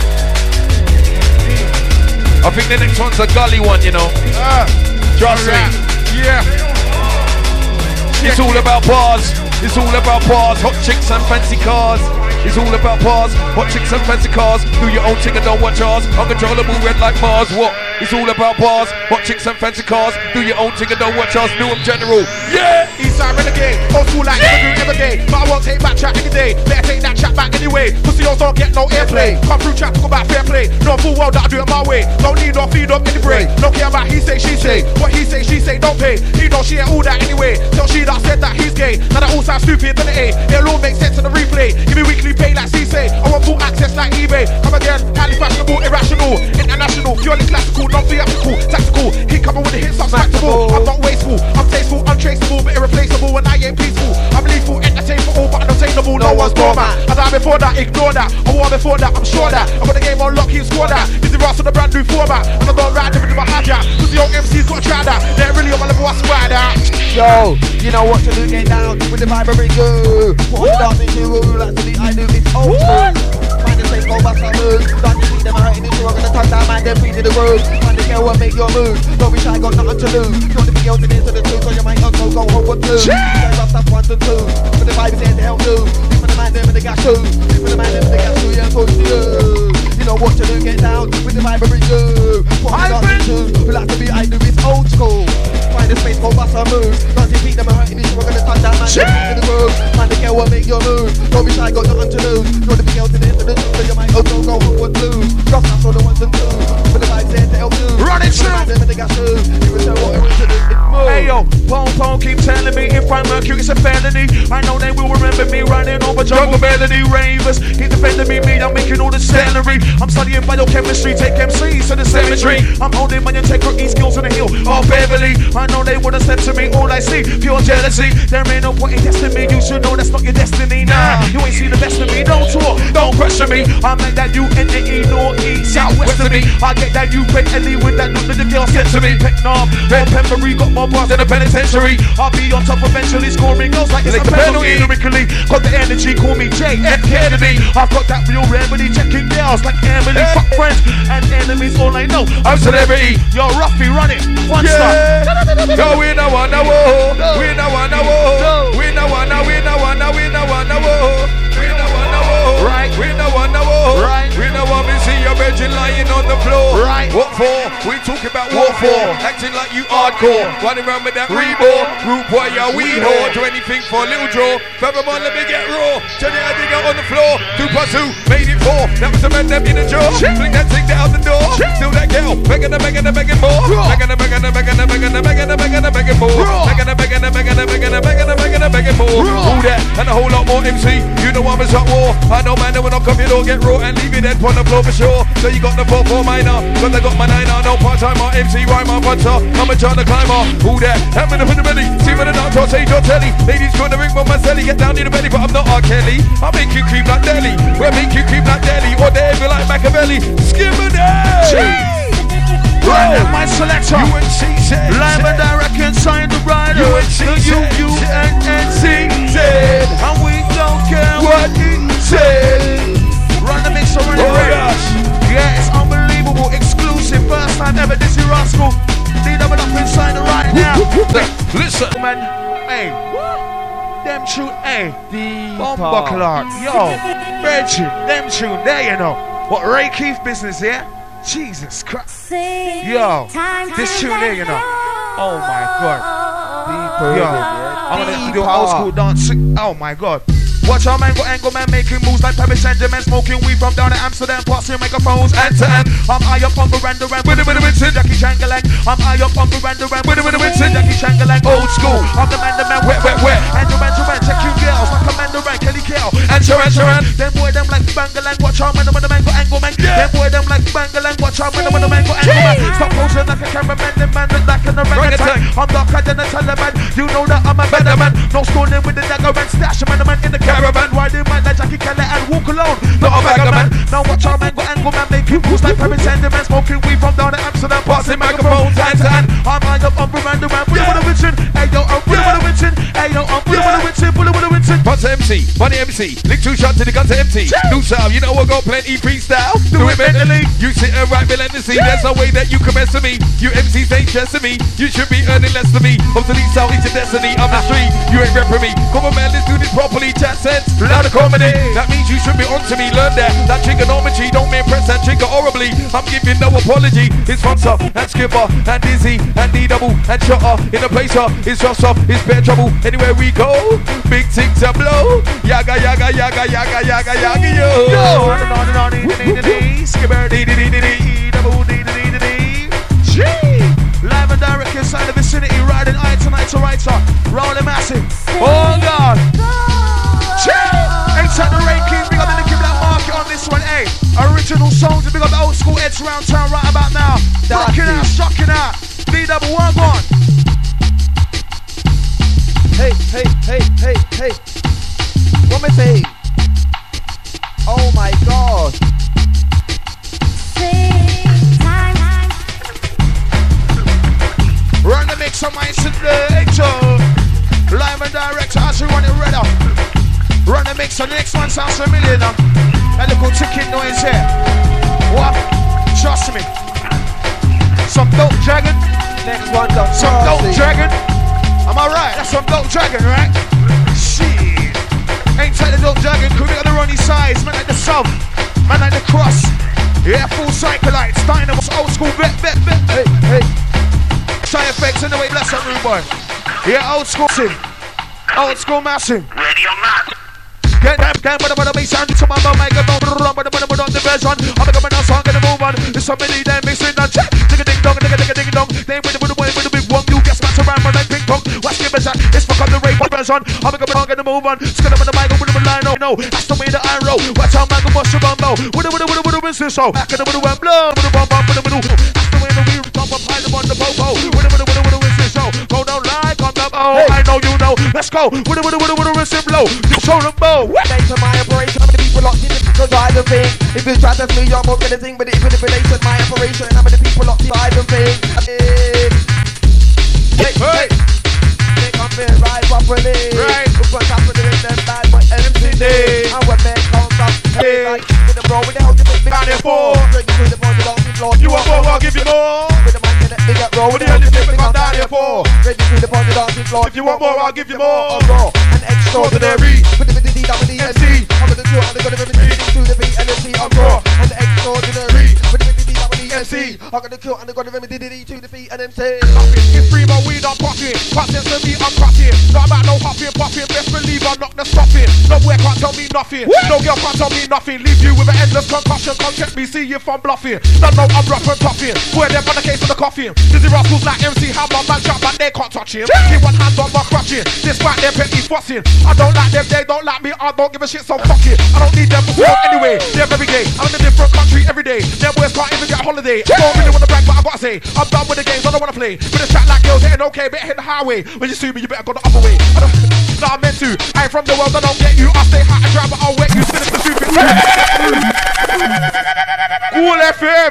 I think the next one's a gully one, you know. Trust me. Yeah. It's all about bars. Hot chicks and fancy cars. It's all about bars. Hot chicks and fancy cars. Do your own thing and don't watch ours. Uncontrollable red like Mars. What? It's all about bars. Hot chicks and fancy cars. Do your own thing and don't watch ours. New General. Yeah. Eastside renegade. Old school like never do every day. But I won't take back chat any day. Better take that chat back anyway. Pussy hoes don't get no airplay. Come through chat, talk about fair play. No full well that I do it my way. Don't need no feed up any break. Don't care about he say, she say. What he say, she say, don't pay. He know she ain't all that anyway. Tell she that said that he's gay. Now that all sounds stupid, then it ain't. It'll all make sense in the replay. Give me weekly pay like C say. I want full access like eBay. Come again, highly fashionable, irrational, international, purely classical, non theatrical, tactical. He coming with the hits, I'm spectacle. I'm not wasteful, I'm tasteful, untraceable, but irreplaceable. And I ain't peaceful. I'm lethal, entertain for all, but unattainable. No one's doormat. I died before that, ignore that. I war before that, I'm sure that. I got the game on lock, he score that. Busy Ross on the brand new format. And I don't ride them with my hijack. Cause the old MC's got to try that. They're really on my level, I swear that. Yo, you know what to do, get down with the vibrant go. What I'm dancing to, like the beat I do, it's old school. Find the place, go bust our moves. Don't you see them hurting this room, gonna touch that man, then feed to the road. Find the girl and make your move. Don't be shy, got nothing to lose. You want to be out into the two, so you might also go home with two. That's 1 and 2. But the vibe is here to help you. This for the man, them and the gas too. This for the man, them and the gas too, yeah, push you. You know what to do, get down with the vibrant go. What I'm dancing to, like the beat I do, it's old school. Find the space, go bust our moves. Don't you see them hurting this room, gonna touch that man, then feed to the road. Find the girl and make your move. Don't be shy, got nothing to lose. You want to be out into the two, so you might also go home with blues. Just that's all the 1s and 2s. But the vibe's there to help you. Run it, them and they got shoes. You will show what it is to do. It's more. Hey yo, Pong keep telling me if I'm Mercury it's a felony. I know they will remember me riding over jungle melody. Ravers keep defending me, I'm making all the celery. I'm studying biochemistry, take MCs to the cemetery. I'm holding my integrity skills on the hill of Beverly. I know they wouldn't step to me, all I see, pure jealousy. There ain't no point in testing me, you should know that's not your destiny. Nah, you ain't seen the best of me, don't talk, don't pressure me. I make that you N-E, north, east, south, west of me. I get that you break Ellie with that look that the girl sent to me. Pick knob, red peppery, got more bars than a penitentiary. I'll be on top eventually, scoring goals like it's a penalty. Lyrically, got the energy, call me J.F. Kennedy. I've got that real remedy, checking girls like Emily. Fuck friends and enemies, all I know, I'm celebrity. You're Ruffy, run it, one star. Go we no wanna wo, we no wanna wo, we no wanna, we no wanna, we no wanna wo, we no wanna wo, right, we no wanna wo, right, we no want me see your virgin lying on the floor, right. What for? We talk about what for? Acting like you hardcore, running around with that reball, rude boy, yeah we whore, do anything for a little draw. Furthermore, let me get raw. Turn it out, dig out on the floor. 2 plus 2, made it 4. That was the man that in the jaw. Fling that thing down the door. Still that girl, begging more. Begging more. All that and a whole lot more MC. You know I'm a hot war. I know man, when I come you don't get raw and leave it dead on the floor for sure. So you got the 4-4 minor, cause I got my 9er. No part-timer, MC, rhymer, punter. I'm a John the climber. All that, I'm in the belly. See when the doctor say your telly. Ladies gonna ring with my celly. Get down in the belly, but I'm not R. Kelly. I make you creep like Delhi. We'll make you creep like Delhi. Or they feel like Machiavelli. Skimmity! Right at my selector. UNC said. Live and direct inside the rider. UNC said. And we don't care what he said. Run the mix, run the gosh. Yeah, it's unbelievable. Exclusive. First time ever. This is Rascal. Need them up inside the right now. Listen. Man, hey. Them tune, hey. Bomba Clark. Yo. Virgin. Them tune there, you know. What Ray Keith business here? Jesus Christ. Yo, this tune here, you know. Oh my God. Yo, I'm gonna do old school dance. Oh my God. Watch our man go angle man making moves like Paris Saint-Germain, smoking weed from down at Amsterdam, passing microphones hand to hand. I'm high up on Miranda Ram with a Winston, Jackie Changalang. I'm high up on Miranda Ram with a Winston, Jackie Changalang. Old school, I'm the man, wet. And Duran, check you girls like Commander Ran, Kelly Kell. And Sharan. Them boy them like Bangalang, watch our man, the man go angle man. Them boy them like Bangalang, watch our man, the man go angle man. Stop posing like a cameraman, the man look like an orangutan. I'm darker than a Taliban, you know that I'm a better man. No schooling with the dagger and stash a man in the caravan. Riding man like Jackie Keller and walk alone, not a bagger man. Now watch our man go angle man, making moves like Paris Saint-Germain, smoking weed from down at Amsterdam, passing microphones hand to hand. I'm high up on Miranda Ram, with a Winston. Hey yo, I'm with a Winston. Hey yo, I'm with a Winston, with a Winston. Punch MC, funny MC, lick 2 shots to the gun to empty. New sound, you know we'll go plenty freestyle. Do it mentally. You sit and write relentlessly. There's no way that you can mess with me. You MCs ain't chess me. You should be earning less than me. Obsolete sound is your destiny. I'm the street, you ain't repping me. Come on man, let's do this properly. Chat sense, loud comedy. That means you should be on to me. Learn that. That trigonometry don't mean press that trigger horribly. I'm giving no apology. It's Fonsa and Skipper and Dizzy and D-double and Shutter. In the place up, it's just up, it's bare trouble. Anywhere we go, big things to blow. Yaga, yo. Skipper, live and direct inside the vicinity, riding eye to right, rolling massive. Oh God. Inside the Ray King, big up the Nicky Black market on this one, hey. Original songs, big up the old school heads around town right about now. Rocking out, D-double, one. Hey. What me say? Oh my God. Run the mix on my selector. Live and direct, as we want it ready. Run the mix on the next one sounds familiar now. That little ticking noise here. What? Trust me. Some dope dragon. Next one, some dope dragon. Am I right? That's some dope dragon, right? Shit. Ain't take the dope dragon, could be on the runny size. Man like the sub, man like the cross. Yeah, full cyclites, dynamos, old school, bet. Hey. Shy effects in the way, bless up, rude boy. Yeah, old school massive. Ready or not? Get that, but the bass sound to my mom, make a bomb, but the version. I'm gonna go song, gonna move on. There's somebody there mixing that check. Ding dong. They with the big one, you get smashed around, but like on. I'm gonna move on. Skin up on the mic, with the line, no. That's the way that I roll. Watch out, man, go bust your bumbo. With the show. Back in the middle, and blow. With the bump up in the middle. That's the way the wheel top up, hide them on the popo. With the show. Go down like on the bow. I know you know. Let's go. With the wrist blow. You show them bow. Based on my operation, how many people locked in the side of thing? If you try to me, I'm not gonna think, but if it's relation, my operation, how many people locked inside of thing? Hey. They come in right properly. Right. What's happening in them bad boy LMCD? And when men come up, hey. With the bro, with the hell you make me down here for? Bring you to the point, you want more, I'll give you more. With the mic in the big roll, with the hell you make me come down here for? Bring you to the point, if you want more, I'll give you more. An extraordinary. With the DWDMC. I'm gonna do it, I'm gonna to the BLMC. I'm raw. An extraordinary. With the DWDMC. I'm gonna kill, I'm gonna remedy to the BLMC. It's free, my weed, I'm popping. Passing to me, I'm cracking. Not about no hopping, popping. Best believe I'm not the stopping. Nowhere can't tell me nothing. No girl can't tell me nothing. Leave you with an endless concussion. Come check me, see if I'm bluffing. Don't know I'm rough and toughin'. Where them on the case of the coffin. Dizzy Rascals like MC Hammer, man shot, but they can't touch him. Keep one hand on my crutching. Despite their petty fussing. I don't like them, they don't like me. I don't give a shit, so fuck it. I don't need them for smoke anyway. They're every day. I'm in a different country every day. Them boys can't even get a holiday. I don't really wanna brag, but I gotta say, I'm done with the games, I don't wanna play. With a chat like girls, hitting okay, better hit the highway. When you see me, you better go the other way. No, I'm meant to. I ain't from the world, I don't get you. I stay hot and dry, but I'll wet you. Sinister, stupid. Cool FM.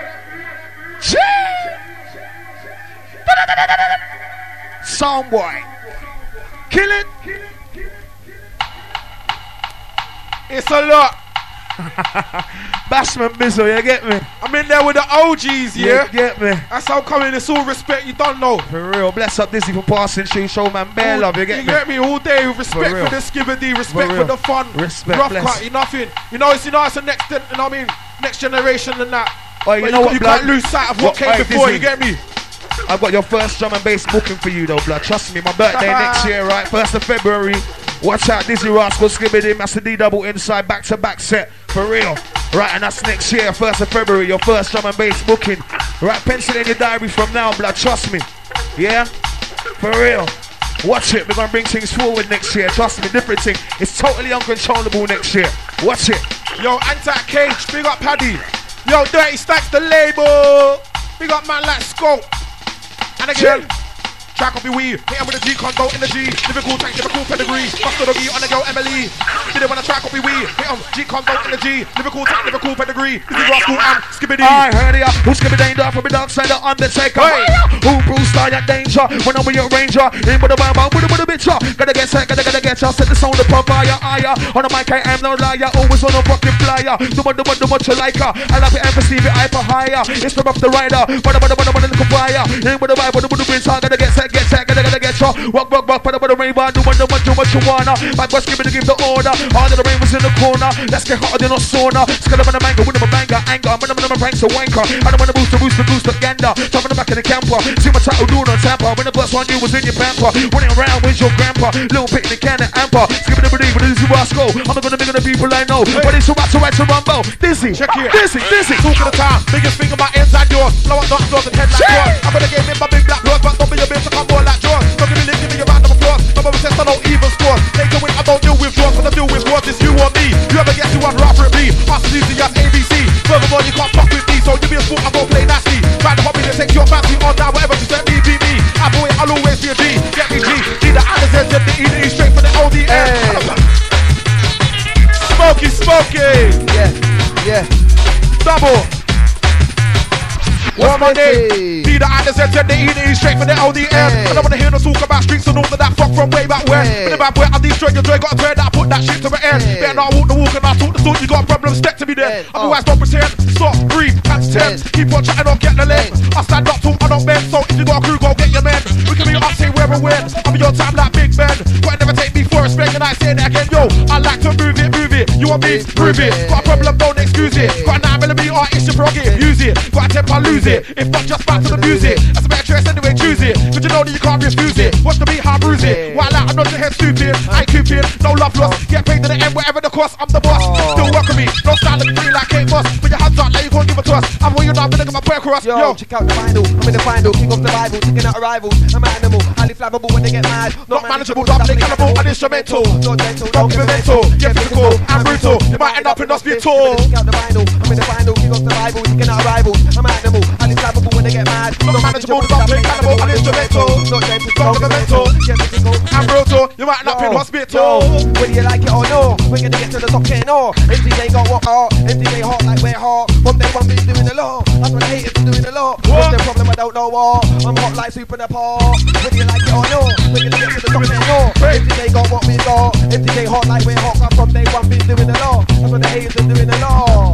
Soundboy. Kill it. It's a lot. Bashman Bizzle, you get me? I'm in there with the OGs, yeah? You get me? That's how I'm coming, it's all respect, you don't know. For real, bless up Dizzy for passing through, show man, bare love, you get me? You get me all day, respect for the skibberdy, respect for the fun, respect, rough bless. cut, nothing. You know, it's the next, you know what I mean, next generation and that. Oh, you know what, you blood? can't lose sight of what came before, Dizzy. you get me? I've got your first drum and bass booking for you though, blood. Trust me, my birthday next year, right? 1st of February. Watch out, Dizzy Rascals, Skibberdy, Master D double inside, back-to-back set. For real. Right, and that's next year, 1st of February, your first drum and bass booking. Right, pencil in your diary from now, blood. Trust me. Yeah? For real. Watch it. We're going to bring things forward next year. Trust me, different thing. It's totally uncontrollable next year. Watch it. Yo, Anti-Cage, big up Paddy. Yo, Dirty Stacks, the label. Big up man like Scope. And again, track up your weed. Hit him with a G condo in the G. Liverpool tank, Liverpool pedigree. Buster the on the girl Emily. Did it when I track up your weed. Hit him G condo in the G. Liverpool tank, Liverpool pedigree. This is Rascal and Skibberdy. I heard ya. Who's Skibberdy danger from the dark side of Undertaker? Hey. Who Bruce Dyer danger? When I'm with your ranger. In with the bam with the bitch. Gotta get set, gotta get ya. Set the sound up on fire. On the mic I am no liar. Always on a fucking flyer. Do what you like her. I love it and perceive it hyper higher. It's from up the rider. But the fire. In with the vibe, with the bitch. Gotta get set, gotta get ya. Rock, put up with the rainbow. Do what you wanna. My boss give me to give the order. All of the rain was in the corner. Let's get hotter than a sauna. Skull up on the mango, with a banger, anger. I'm gonna pranks a wanker. I don't wanna boost the gander. Top in the back of the camper. See my title doing on tamper. When the first one you was in your pamper. Running around with your grandpa. Little picnic can and amper. Skipping the believe with Dizzy Rascal. I'm gonna be the people I know. But it's so much to rumble. Dizzy, check here. Dizzy. Talk of the time. Biggest finger my ends and yours. Blow up, not and head like yours. I'm gonna give me my big black rose, but don't be a bitch to come more like yours. Don't give me a round of applause. Some of us test I don't even score. Take the win, I don't deal with draws. What I deal with was it's you or me. You ever guess who I'd rather it be? Us easy as ABC. Furthermore, you can't fuck with me, so you be a sport, I'm gonna play nasty. Try to hobby to take your fancy on down, whatever you set me, be me. I'll always be a G. Get me G. G the Anderson, get the E straight for the ODN. Smoky. Yeah. Double. What's my name? Peter Anderson said they eat it straight for the LDM. I don't wanna hear no talk about streets and all of that fuck from way back when. But if I put I destroy your joy, got a thread that I put that shit to the end. Better not walk the walk and I talk the talk. You got a problem, step to me then. Otherwise don't pretend. Stop, breathe, catch temps. Keep on chatting, don't get the lens. I stand up, talk, I don't bend. So if you got a crew, go get your men. We can be up, say where and when. I'm in your time like Big Ben. But never take me for a spring and I say that again. Yo, I like to move it. You want me? Prove it. Got a problem, don't excuse it. Got a 9mm, it's your prerogative. Use it. Got a temper, lose it. If not, just back to the music. That's a better choice anyway, choose it. But you know that you can't refuse it. Watch the beat, how I bruise it. While out, I'm not your head stupid. I ain't cupid, no love lost. Get paid to the end, whatever the cost, I'm the boss. Still welcome me. No style of me like Kate Moss. Put your hands up, now you can't give a us. I'm what you know, I'm gonna get my break cross. Yo, check out the vinyl. I'm in the final, king of the Bible, taking out arrivals. I'm an animal, highly flammable when they get mad. Not manageable, doubly cannibal, and instrumental. Not gentle, Documental, yeah, physical and brutal. You might end up in hospital. Check out the vinyl. I'm in the final, king of the Bible, taking out arrivals. I'm an animal, highly flammable when they get mad. Not manageable, doubly cannibal, and instrumental. Not gentle, Documental, yeah, physical and brutal. You might end up in hospital. Whether you like it or no, we're gonna get to the top 10 or MTJ got what hard, MTJ hot like we're hot. From day one, we're doing the law. That's what the haters are doing the law. What's the problem? I don't know what. I'm hot like soup in a pot. Whether you like it or no, we're gonna get to the top 10 or MTJ got what we got. MTJ hot like we're hot. From day one, we're doing the law. That's what the haters are doing the law.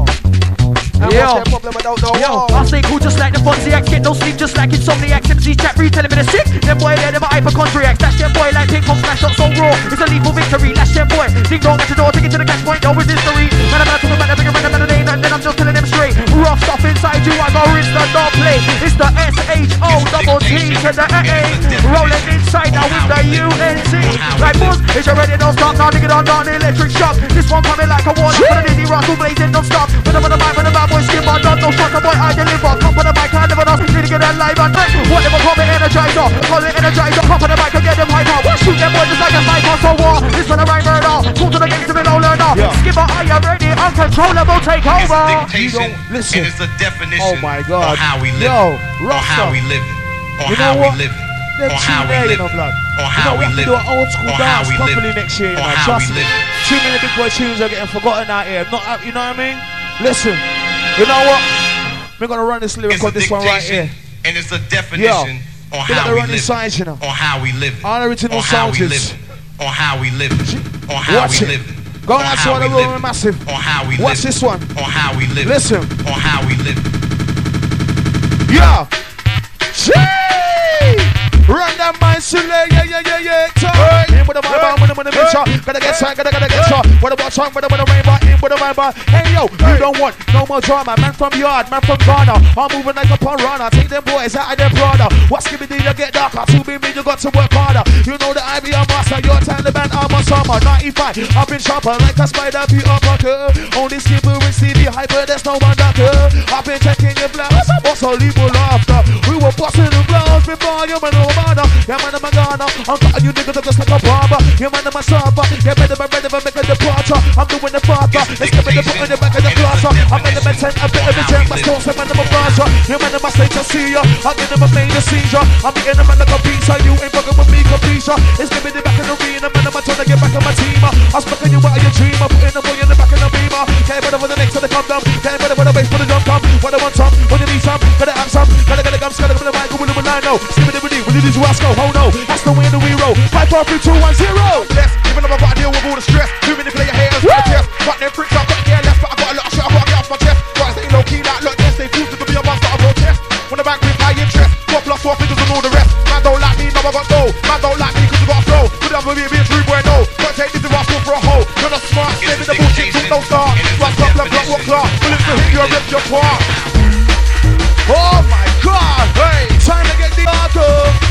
And what's their problem? I don't know. Yo, I stay cool just like the Fonziacs. Get no sleep just like insomniacs. MC's chat free telling me they're sick. Them boy there, them are hypochondriacs. That's their boy like ping pong smash up so raw. It's a lethal victory. That's their boy. Ding dong at the door, take it to the catch point. Yo, with history. Man, I'm not talking about the bigger man than the name, and then I'm just telling them straight. Rough stuff inside you, I go rinse the don't play. It's the SHO-double-T to the AA. Rolling inside now with the UNC. Like buzz, it's already don't stop. Now nigga don't the electric shock. This one coming like a warlock. With a dizzy Russell blazing non-stop. With the mic, with the bad boy skin on. No shot, the boy I deliver. Come on the mic, I never know. Need to get that live and back. Whatever, call me energizer. Call it energizer. Come on the mic and get them hyper. What shoot them boys just like a sniper. So war. This one a right murder. Talk to the gangs to be no learner. Skipper, I am ready. Uncontrollable take over. You don't listen. And it's a definition. Oh my God. On how we live. Yo, on how we live. On you how know we what? live. They're On how we live. On how we live. Do an old school On how dance we live. properly next year, you On know. how we Trust me. live. Too many big boy tunes are getting forgotten out here. Not, you know what I mean? Listen, you know what? We're gonna run this lyric on this one right here. And it's a definition on how we live. Sides, you know. On how we live. All original on how we sounds. live. On how we live. On how Watch we it. live. Go on on, that's how what we I'm live. rolling massive. On how we live. Watch this one. On how we live. Listen. On how we live. Yeah. Run that mind, Sule, yeah. Talk. In with the vibe, with the mixture. Gotta get shot. With the watch on, with the rainbow, in with the vibe. Hey yo, you don't want no more drama. Man from yard, man from Ghana. I'm moving like a piranha. Take them boys out of their brother. What's giving you get darker? To be me, you got to work harder. You know that I be a master. Your Taliban, I'm a summer. 95, I've been sharper like a spider. Be up a curve. Only skipper with CD hyper. There's no one that curve. I've been checking your blouse. Also leave laughter. We were busting the blouse before you man over. Yeah, man, I'm a Ghana. I'm cutting you niggas just like a barber. Yeah, man, I'm a server. Yeah, man, I'm ready for making the departure. I'm doing the father. Let's get ready to put in the back of the class. I'm in the tent, a bit of the gem. My stones, man, I'm a brother. Yeah, man, I'm a state to see ya. I'm getting my main seizure. I'm eating them like a pizza. You ain't fucking with me, capisha. It's giving me back in the arena. Man, I'm trying to get back in my team. I'm smoking you out of your dream. I'm putting the boy in the back of the beamer. Can't better for the next to the come down. Can't better for the bass for the jump come. What I want some, when you need some. Gotta have some. Gotta get the gums, gotta get the mic. With the line, no. Skip it, will you do Wasco? Oh no, that's the way that we roll. 5, 4, 3, 2, 1, 0. Less, even though I gotta deal with all the stress. Too many player haters with the chest. Got them pricks, I've got to get less, but I got a lot of shit I gotta get off my chest. Gotta stay low key like look, yes, they fools to be a monster, I protest. When the bank with high interest, 4+4 figures and all the rest. Man don't like me, no I got no. Man don't like me cause you got a flow. Could have be a true boy, no. Gotta take this to Rascal for a hoe. You're not smart, stay with the bullshit, talk no start. Rock, block, block, walk, clock. Bullets to hit you and rip your part. Oh my God, hey, time to get the auto.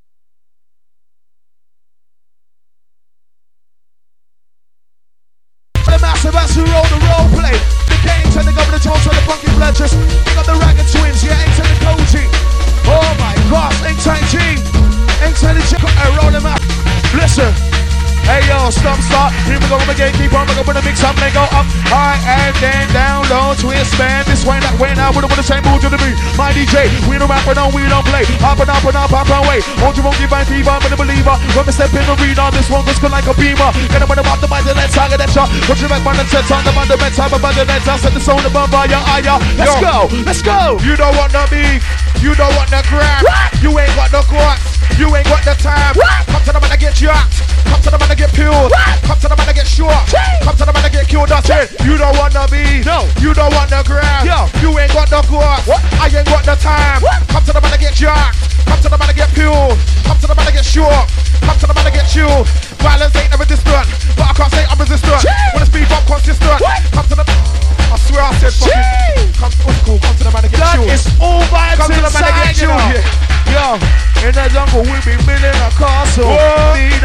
The massive as who roll the role play. The gangs and the Governor Jones and the Funky Fletchers. They got the Ragged Twins, yeah, ain't the Koji. Oh my gosh, ain't G. Ain't the G. Roll them out. Listen. Hey yo, stop, start. Here we go again, keep on, we're gonna mix up, then go up, high and then down low, twist, man, this way, that way, now, we're the same move to the beat. My DJ, we don't rap, we don't play. Up and up and up, up and away. Won't you give my fever, I'm a believer. When we step in the arena, this one goes good like a beamer. Get up on the bottom, the let's target that shot. Put your back on the chest, on the fundamental, time about the let's set the sound above by your eye. Let's go. You don't want the beef, you don't want the crap. You ain't got the quartz, you ain't got the time. Come to the man to get jacked. Come to the man to get peeled. Come to the man to get short. Come to the man to get killed. That's it. You don't want the beef. No. You don't want the grass. You ain't got the quartz. I ain't got the time. Come to the man to get jacked. Come to the man to get peeled. Come to the man to get short. Come to the man to get chilled. Violence ain't never distant, but I can't say I'm resistant. When the speed bump consistent. Come to the. I swear I said fucking. Come to the man to get chilled. It's all vibes come to the man to get inside, chilled. Yo, in the jungle we be building a castle. Need a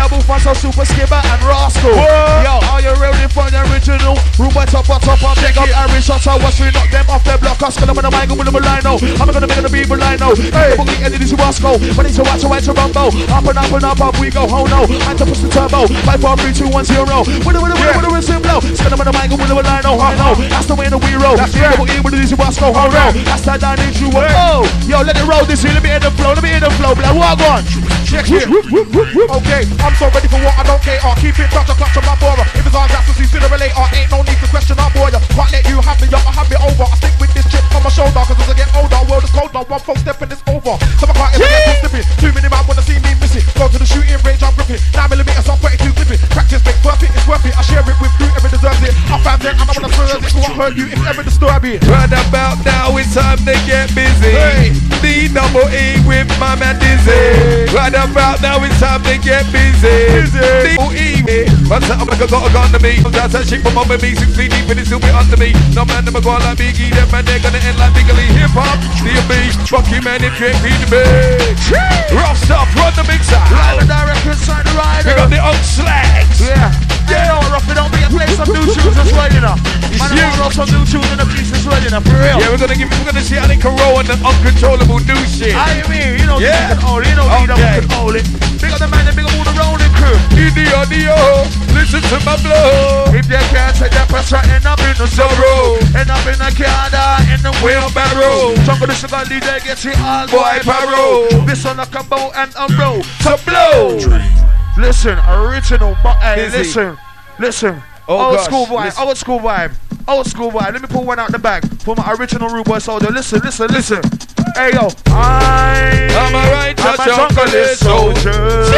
Double Fast, Super Skipper and Rascal. Yo, are you ready for the original? Room by top, and big up Irish shots. I was we knock them off their block. I'm gonna mind with them line. I'm gonna make the people I know. Hey, boogie and it is Wasco. But it's a watch a rumble. Up and up and up, up we go. Oh no, I to push the turbo. 5, 4, 3, 2, 1, 0. With the rhythm blow. It's gonna mind with them line. Oh no, that's the way the we roll. That's right. Boogie with it is Wasco. Oh no, that's that down in you. Oh, yo, let it roll this here. Let me in the flow. Blood, walk on. Check here. Okay, I'm so ready for what I don't care. Keep it touch a clutch of my border. If it's all gas to see sooner or later, ain't no need to question our boy. Can't let you have me up, I have it over. I stick with this chip on my shoulder, cause as I get older, world is cold now. One phone step and it's over. So I can't ever get too slipping. Too many man wanna see me missing. Go to the shooting range, I'm gripping. 9mm, I'm 32 clipping. Practice makes perfect, it's worth it. I share it with whoever deserves it. I found it, I don't wanna serve it. So I hurt you if ever disturb it. Right about now, it's time to get busy. Hey. D-double-E with my man Dizzy. Right about now, it's time to get busy. D-double-E. One time I'm like I got a gun to me. That's that shit from over me. 6 feet deep and it's still be under me. No man never go on like Biggie. That man they're gonna end like Biggie. Hip hop, DMB. Fuck you man, if you ain't beat the big. Rough stuff, run the mixer. Right the direction, side the rider. We got the old slags. Yeah. Yeah, rough it on me and play some new tunes as well, you know. Man, I want some new tunes in the piece as well, you know, for real. Yeah, we're gonna see how they can roll on the uncontrollable new shit. I mean, you know, yeah. We can hold it, you know, we can hold it. Big up the man, big up all the rolling crew. Idio, listen to my blow. If you can't take that pressure, end up in the sorrow. End up in the car, in the wheelbarrow. Jungle the sugar DJ gets it all, boy, paro. This on a combo and a roll. To blow. Listen, original, but hey, listen. Oh, old school vibe. Let me pull one out the bag for my original rude boy soldier. Listen. Hey yo, I'm a righteous jungle soldier.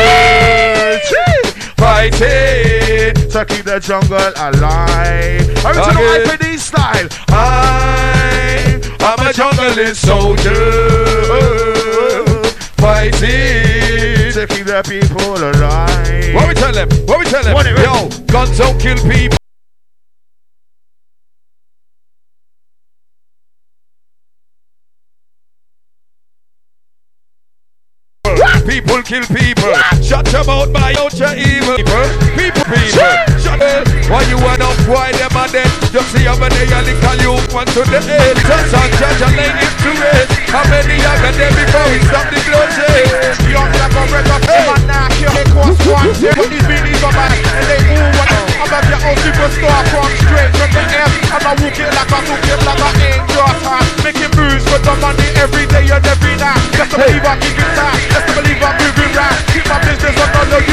Fighting to keep the jungle alive. Original IPD style. I'm a jungle soldier. Fighting to keep the people alive. What we tell them? Yo, guns don't kill people. People kill people. Shut your mouth by out your evil. People. Shut up. Why you want up? Why them are dead? Just see how many you little you want to the head. Just on judge and lay it to rest. How many you got there before we stop the bloodshed? Young like a red up, man, now kill me cost one. But these beanies are mine, and they all want it. I'm like your old superstar, come straight from the air. And I walk it like I took it like I ain't your time. Making moves for the money every day and every night. Just to believe I keep it tight, just to believe I'm moving right. Keep my business on the low, you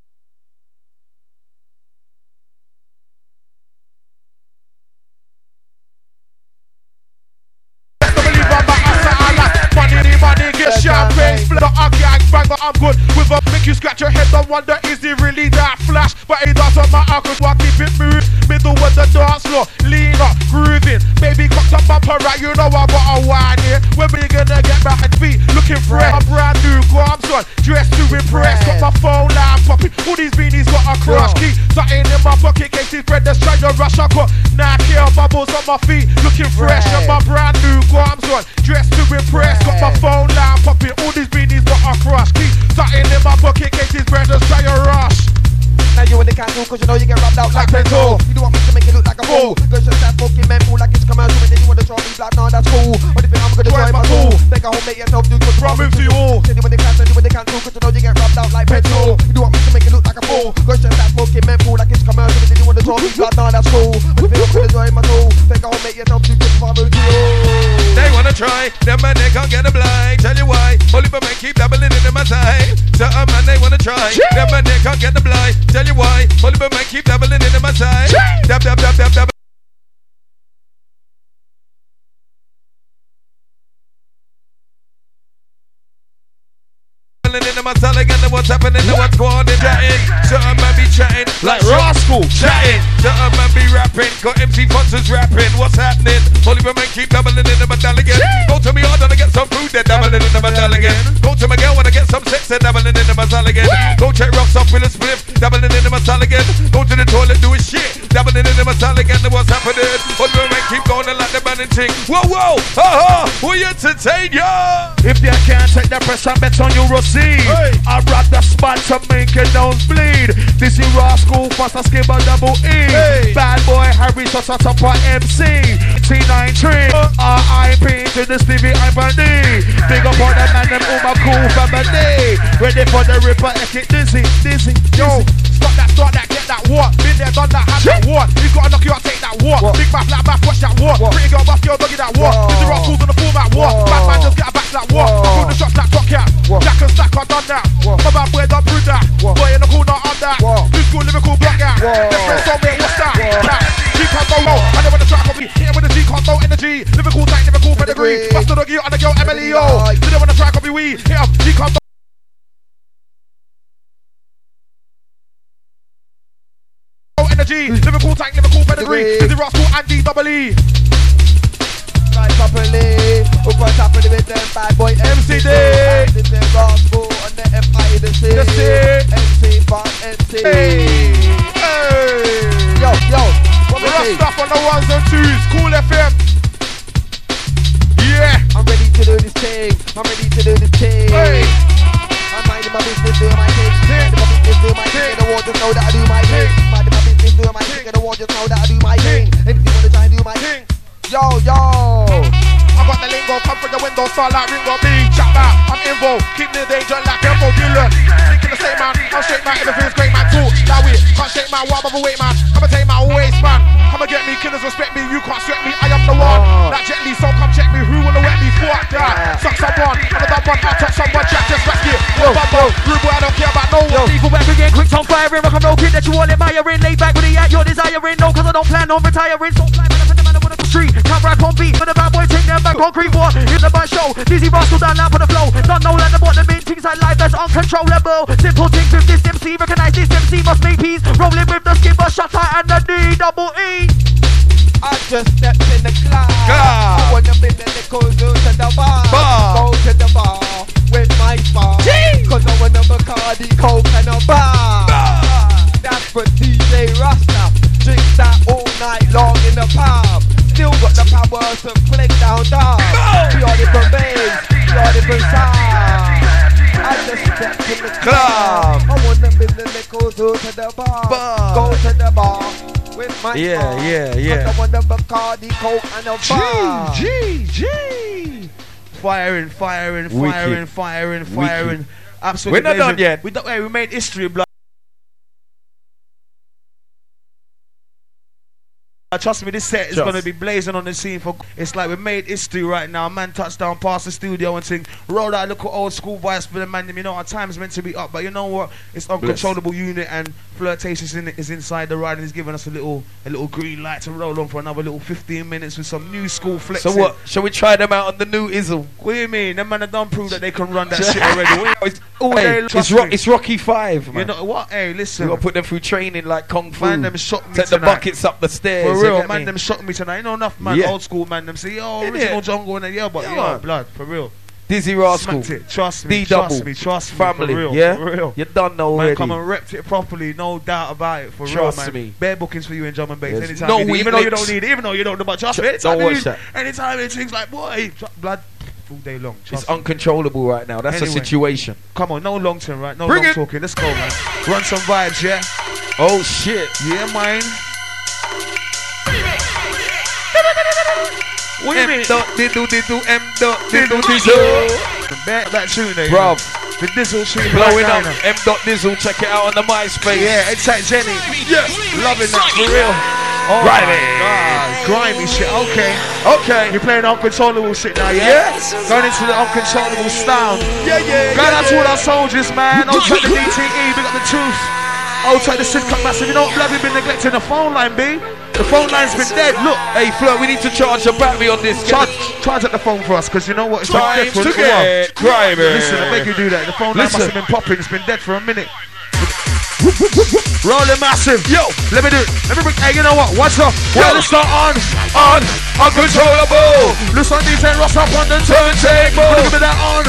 champagne, flavor, I gang banger, I'm good with a make you scratch your head and wonder is it really that flash? But it doesn't matter cause I keep it moved. Middle of the dance floor, lean up, grooving. Baby cock some bumper right, you know I got a wine here. When we gonna get back and feet looking fresh? A brand new Grams on, dressed to impress. Got my phone line popping, all these beanies got a crush key. Something in my pocket, cases bread, that's trying to rush. I got Nike bubbles on my feet, looking fresh. And my brand new Grams on, dressed to impress. Got my phone line popping, all these beanies got a crush key. Something in my pocket, cases bread, that's trying to rush. Now you in the cancel cause you know you get rubbed out like pencil. You don't want me to make it look like a fool. Cause you're that fucking mental like it's commercial. And then you want to try me like, nah, that's cool. But if I'm gonna try my tool, make a home make yourself do good. I'll move to you all. Say you in the cancel cause you know you get rubbed out like pencil. You don't want me to make it look like a fool. Cause you're that fucking mental like it's commercial. And then you want to try me like, nah, that's cool. But if I'm gonna try my tool, make a home make yourself do good. I'll move to you all. They wanna try, them man they can't get a blind. Tell you why, only for men keep doubling in my side. So man they wanna try, them man they can't get the blind. Tell you why, only for men keep doubling in my side. Dab. In my telling and what's happening and what's going on chatting. Certain man be chatting like Rascal chatting. Certain man be rapping, got MC Fonz's rapping. What's happening? Only when men keep doubling in the medallion. Go to me hard and I get some food, they're doubling in the medallion. Go to my girl when I get some sex, they're doubling in the medallion. Go check rocks up with a spliff, doubling in the medallion. Go to the toilet, do a shit, doubling in the medallion. And what's happening? Only when men keep going like the man in ting. Whoa, whoa, we entertain ya. If you can't take the pressure, bet on you receive. I rock the spot to make your nose bleed. This is raw school, faster skip a double E. Bad boy Harry, such a top MC. T93, RIP to the Stevie Ivory. Big up on the man, them all my cool family. Ready for the ripper, get dizzy. Yo, start that, get that what? Been there, done that, had that what? You gotta knock you out, take that what? Big back, black back, watch that what? Pretty girl, buff girl, doggy that what? Did the rock schools on the format what? Bad man, just get a back that what? Put the shots like top cat. Jack and stack, I done that. My bad boy, done prove that. Boy in the corner, on that. New school, Liverpool, block out. Their friends told me, what's that? G can't go low. I know when the track will be here with the G can't throw energy. Liverpool tight, Liverpool pedigree. Bust the doggy on the girl, MLEO. Did it when the track will be we? Hit up, G can't energy, Liverpool tank, Liverpool pedigree. Dizzy Rock School and D-double-E. Right properly, up on top of the with them bad boy MCD. Dizzy Rock School on the FI, the C. MC, fun, MC. Hey. Yo, what we Rough say? stuff on the ones and twos, Cool FM. Yeah. I'm ready to do this thing. Hey. I'm minding my business, doing my thing. Minding my business, doing my thing. And the world just know that I do my thing. Minding my business, doing my thing. And the world just know that I do my thing. Anything wanna try and do my thing. Yo. I got the lingo, come from the window, start like Ringo B. Chat back, I'm involved, keep the danger like Elmo Gillen. Thinking the same man, I'm straight man, everything's great man. Talk that way, can't shake man, what other weight man. I'ma take my waist man, come and get me, killers respect me, you can't sweat me, I am the one. That Jet Li, so come check me, who wanna wet me? Fuck that, suck someone, I'm a dumb one, I'll touch someone, Jack, just back it. Rude boy, I don't care about no one. Lethal back again, quick on firing, rock and roll kid that you all admiring. Lay back with the act you're desiring, no, cause I don't plan on retiring. So fly man, I man on the street, can't rap on beat, but the bad boy take them back concrete war. In the bus show, Dizzy Rascal down loud for the flow. Don't know like the bottom mean things like life that's uncontrollable. Simple things with this MC, recognize this MC must make peace. Rolling with the skipper, shutter and the D-double-E. I just stepped in the club. I wanna be the little zoo to the bar. Go to the bar with my bar. Cause I wanna Bacardi, Coke and a bar. That's for DJ Rasta. Drink that all night long in the pub. Still got the power to flick down dark. Pure different bass, pure different sound. I just stepped in the club. I wanna be the little zoo to the bar. Go to the bar with my bar. Yeah. I want the Bacardi, Coke and a bar. G. Firing. Absolutely. We're not done yet. We made history, blood. Trust me, this set is going to be blazing on the scene. It's like we made history right now. Man touched down past the studio and sing, roll out, look at old school vibes for the man. You know, our time's meant to be up, but you know what? It's uncontrollable unit and flirtation is inside the ride, and he's giving us a little green light to roll on for another little 15 minutes with some new school flexing. So what? Shall we try them out on the new Izzle? What do you mean? Them man have done prove that they can run that shit already. It's Rocky 5, man. You know what? Hey, listen. We got to put them through training like Kung Fu. Man, them shot me Take tonight. the buckets up the stairs. For real, man, them shot me tonight. You know enough, man. Yeah. Old school, man. Them say, yo, original jungle and but blood, for real. Dizzy Rascal. Trust me, D-double. trust me, Family, for real, yeah? for real. You done know Man, already. come and repped it properly, no doubt about it, for Trust real, man. me. Bare bookings for you in drum and bass. There's Anytime no you need, weak even though you links. don't need it, even though you don't know much. Trust me, Don't watch that. Anytime it's things like, boy, blood, all day long. It's uncontrollable right now. That's the situation. Come on, no long term, right? No Bring long it. talking. Let's go, man. Run some vibes, yeah? Oh, shit. Yeah, man. What do you mean? That tune there. Bruv. The Dizzle tune. Blowing up. M.Dizzle. Check it out on the MySpace. Yeah, it's like Jenny. Yes. Loving that for real. Oh Grimy. Grimy shit. Okay. You're playing uncontrollable shit now, yeah? Yes. Going into the uncontrollable style. Yeah. Going out to all our soldiers, man. Old track the DTE, big up the truth. Old track the Sidcup Massive. You know what, blood, we've been neglecting the phone line, B. The phone line's been dead. Look. Hey, Flo, we need to charge a battery on this. Charge at the phone for us, because you know what? It's been Time dead for to a little while. get grimy. Listen, I beg you do that. The phone line must have been popping. It's been dead for a minute. Rolling massive. Yo, let me do it. Let me bring, hey, you know what? What's up? Well, let's start on, uncontrollable. Listen, DJ Ross up on the turntable. Give me that on,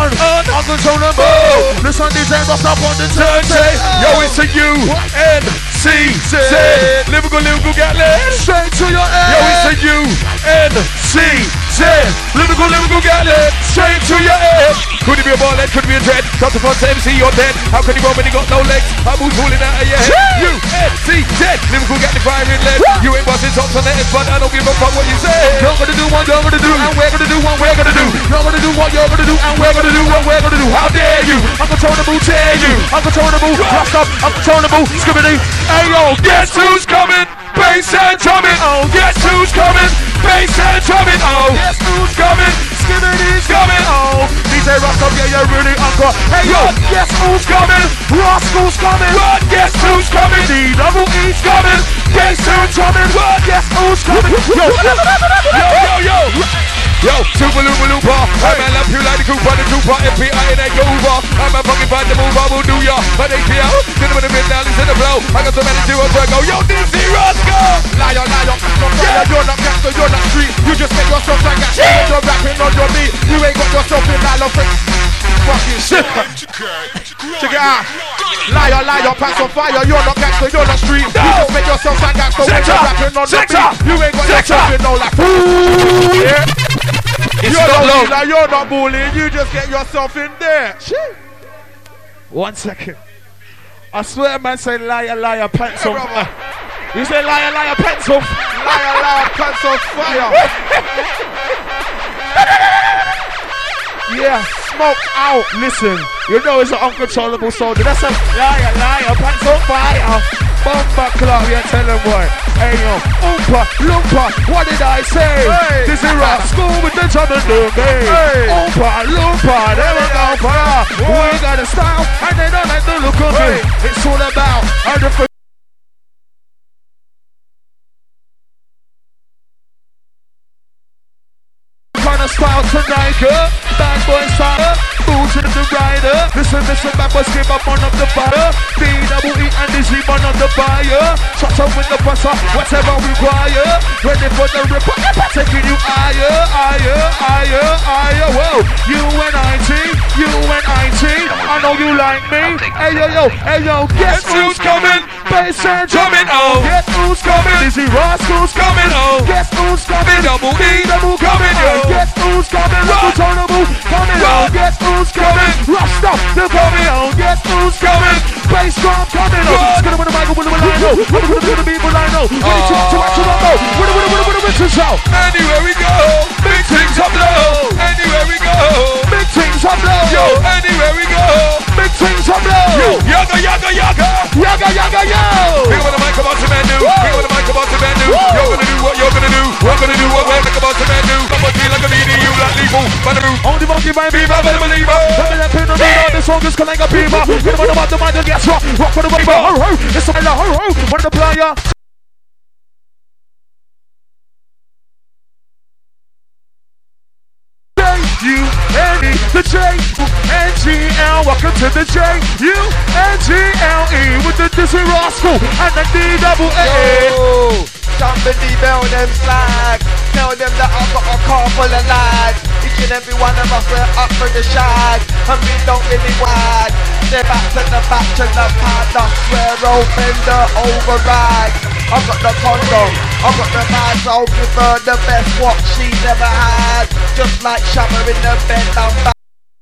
uncontrollable. Listen, DJ Ross up on the turntable. Yo, it's a U-N-C N-C-Z. Lyrical got led. Straight to your head. Yo, it's a U-N-C-Z. Lyrical got led. Straight to your head. Could it be a ball head? Could it be a dread? Top the front MC, you're dead. How can you run when you got no legs? I move fooling out of your head. U-N-C-Z. Lyrical got the firing lead. You ain't busting tops on the head, but I don't give a fuck what you say. You're gonna do what you're gonna do, and we're gonna do what we're gonna do. You're gonna do what you're gonna do, and we're gonna do what we're gonna do. How dare you? Uncontrollable, tear you. Uncontrollable, rust up, uncontrollable, skibbity. Hey yo, Guess who's coming? Bass and drumming. Oh, guess who's coming? Bass and drumming. Oh, guess who's coming? skibbity's Coming. Oh, DJ Rust up, yeah, you're really uncle. Hey yo, guess who's Coming. Rascal's coming. What? Guess who's coming? D-double-E's Coming. Bass and drumming. What? Guess who's coming? Yo. Yo, super looper. I man love you like the Cooper, the Trooper, FBI and that Uber. I'm a fucking bad to move, I will do ya. But they feel, get them in the mid now, listen to blow. I got so many zeros where I go, yo, DC Roscoe. Liar, you're not gangster, you're not street. You just make yourself like that. You're rapping on your beat. You ain't got yourself in that love. Fucking shit. Check it out. Liar, pants on fire. You're not gangster, you're not street. You just make yourself like that. So when you're rapping on your beat, you ain't got yourself in no like. Yeah. You're not bullying, you just get yourself in there. 1 second. I swear, man, say liar, pants on. You say liar, pants on. Liar, pants on fire. Yeah, smoke out. Listen, you know it's an uncontrollable soldier. That's a liar, pants on fire. Bomba club, yeah, tell them what. Hey yo, oompa, loompa, what did I say? Hey. This is Rascal with the drum and doom, hey. Oompa, loompa, there we go, fire. We got a style, and they don't like the look of me. It's all about a different kind of style tonight, girl. Bad boy style, boots in the rider. Listen, bad boy skip up on up the fire. B-double-E and Dizzy on up the fire. Shut up with the buzzer, whatever require. Ready for the ripper, taking you higher. Whoa, you and I-T, I know you like me. Hey yo, guess who's coming? Bass and drumming, oh. Guess who's coming? Dizzy Rascal's coming, oh. Guess who's coming? Double-E, coming, oh. Guess who's coming? Uncontrollable, coming, oh. Guess who's coming? Rust up, they're coming, oh. Guess who's coming? Bass drum coming, oh. It's gonna win the mic, win the line, oh. Win the people I know. When you talk to action, I know. Win the written show. Anywhere we go, big things up low. Anywhere we go, Big things up low. yo, anywhere we go, Big things up low. yo, yaga. Yaga, yo. Big when the mic about to man do. Big when the mic about to man do. You're gonna do what you're gonna do. We're gonna do what we're about to man do. Come on, feel like a meeting, you like lethal. By the roof, Only monkey by me, I'm a believer. let me that pin on me, the song is calling a beaver. Get him on the bottom, the gas rock for the waver. Ho, it's a ho, one of the player. U-N-E, the J-U-N-G-L, welcome to the J-U-N-G-L-E with the Dizzy Rascal and the D-double-A. Somebody bell them flag. Tell them that I've got a car full of lads. Each and every one of us we're up for the shag. And we don't really wag. They're back to the pad. I swear open the override. I've got the condom, I've got the bags. I'll give her the best what she never had. Just like Shabba in the bed, I'm back.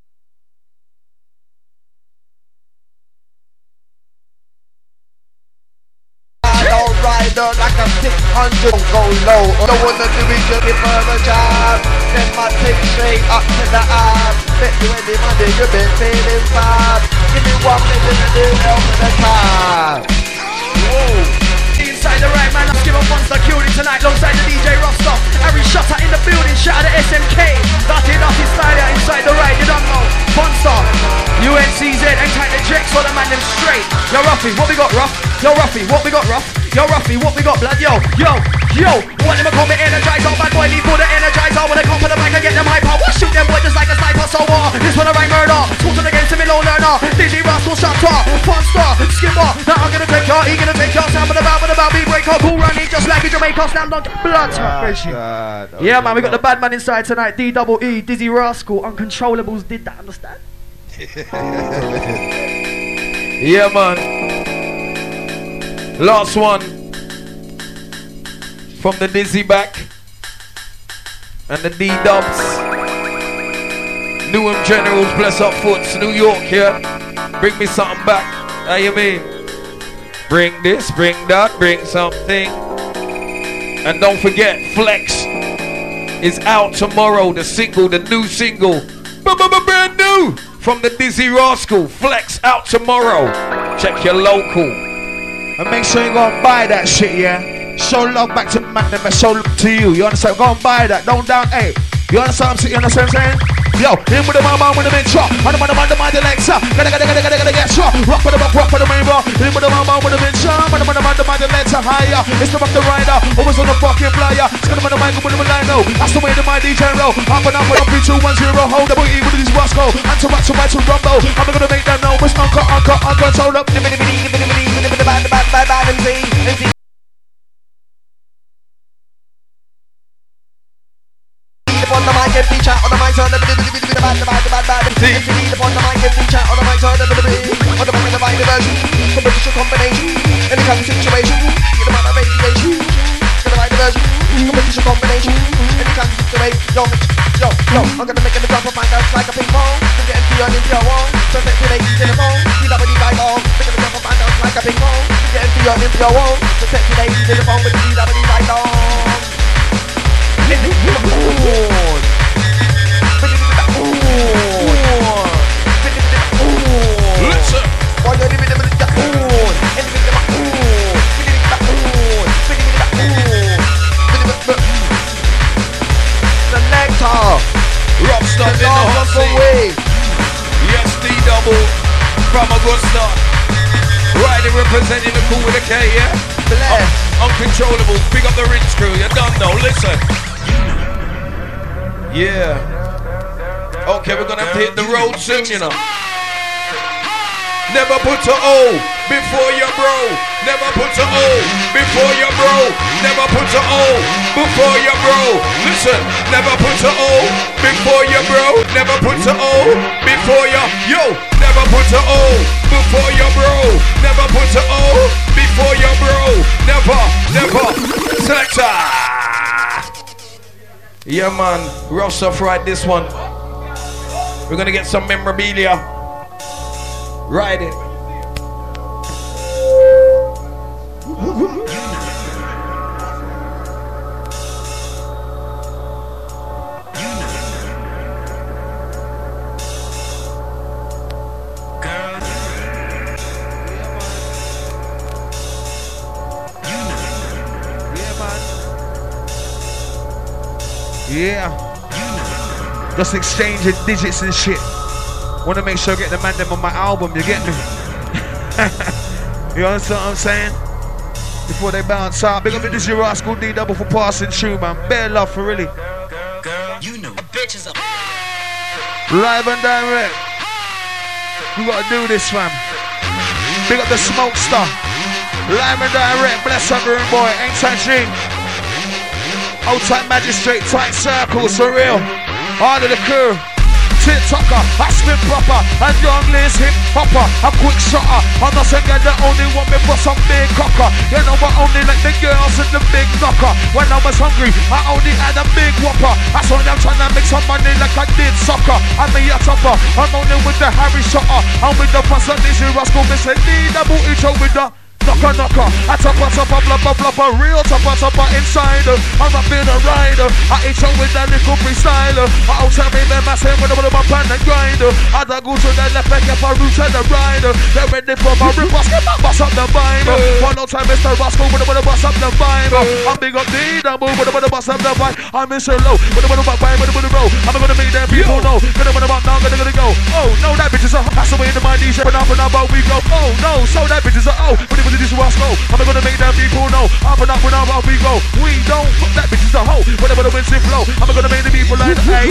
Like a 600, go low. Don't wanna do it, just give her a job. Then my take straight up to the arm. Bet you any money, you been feeling bad. Give me 1 minute to do help for the time. Whoa. Inside the right man, I'm giving monster cutie tonight alongside the DJ Roster. Harry Shutter in the building, shout out to SMK. Dirty style inside the right, you don't know. Monster, UNCZ, ain't time to checks for the man them straight. Yo Ruffy, what we got Ruff? Yo Ruffy, what we got Ruff? Yo Ruffy, what we got blood? Yo, what them call me energizer? Bad boy leave for the energizer. When I come for the mic, I get them hyper. What shoot them boy just like a sniper, so this one I write murder. Talk to the game to me low learner. DJ Rascal, Shutter, Monster, Skipper. Now I'm gonna take y'all, he gonna take y'all. Sound about me break up, who running just like a Jamaica slam dunk blood. Yeah man, we got the bad man inside tonight. D-double-E, Dizzy Rascal, Uncontrollables did that, understand? Yeah man. Last one from the Dizzy back and the D-Dubs. Newham Generals, bless up foots, New York here. Bring me something back. How you mean? Bring this, bring that, bring something. And don't forget, Flex is out tomorrow. The single, the new single. Brand new from the Dizzy Rascal. Flex out tomorrow. Check your local. And make sure you go and buy that shit, yeah? Show love back to man, and show love to you. You understand? Go and buy that. Don't down, hey. You understand what I'm saying? Yo, in with the mama, with the main shot. And the man, the Alexa. Gotta get shot. Rock for the main bar. In with the mama, with the main shot. And the man, the Alexa higher. It's the rider. Always on the fucking flyer. It's gonna the mic with the line, no. That's the way the my DJ roll. Up and up, 3, 2, 1, 0. Hold the booty with this Roscoe. And to back to rumble. I'm gonna make them know. It's uncle. Hold up. On the mic and feature on the mic on the bad upon the mic and feature on the mic on the version competition combination any kind of situation the man of radiation to the right version competition combination any kind of situation yo I'm gonna make it a drop of my dance like a ping pong to get empty on into your wall so take the ladies in the phone you never need right on make it a drop of my dance like a ping pong to get empty on into your wall so take the ladies in the phone with you never need right on. Listen. Selector. Rockstar in the hot seat. Yes, D-Double from Augusta. Riding representing the cool with a K, yeah? Uncontrollable. Big up the Rinse crew. You don't know. Listen. Yeah. Okay, we're gonna have to hit the road soon, you know. Never put a O before your bro. Never put a O before your bro. Never put a O before your bro. Listen, never put a O before your bro. Never put a O before your yo. Never put a O before your bro. Never put a O before your bro. Never. Selector. Yeah, man. Ross off right this one. We're gonna get some memorabilia. Ride it. Yeah. Just exchanging digits and shit. Wanna make sure I get the man them on my album, you get me? You understand what I'm saying? Before they bounce out. Big up the Dizzy Rascal D-Double for passing through, man. Bare love for really. You know a bitch is a Live and direct. We gotta do this, fam. Big up the Smoke Star. Live and direct. Bless up, room boy. Ain't touching. Old tight magistrate, tight circles for real. All of the crew. Tit-tocker, I spin proper. And young Liz hip hopper. A quick shotter. I'm not saying you're the only one me for some big cocker. You know I only like the girls and the big knocker. When I was hungry, I only had a big whopper. That's why I'm trying to make some money like I did soccer. I'm a topper. I'm only with the Harry Shotter. I'm with the person Dizzy Rascal. Me say D-Double intro with the knocker. I topper, blubber, real topper inside. I'm not being a rider. I eat you with that little freestyler. I tell me them I say with my pan and grind. I go to the left and get my roots and the rider. They're ready for my rip, get my bus up the vibe. One more time, Mr. Rascal with the bus up the vibe. I'm big up D-Double with the bus up the vibe. I'm in so low with the vibe with the roll. I'm gonna make them people know. Gonna now, gonna go. Oh no, that bitch is a that's the way the mind DJ. Up and up, we go. Oh no, so that bitch is a this Rascal. I'm gonna make them people know. Up and up, we go. We don't fuck that bitch is a hoe. Whatever the winds flow. I'm gonna make the people like, hey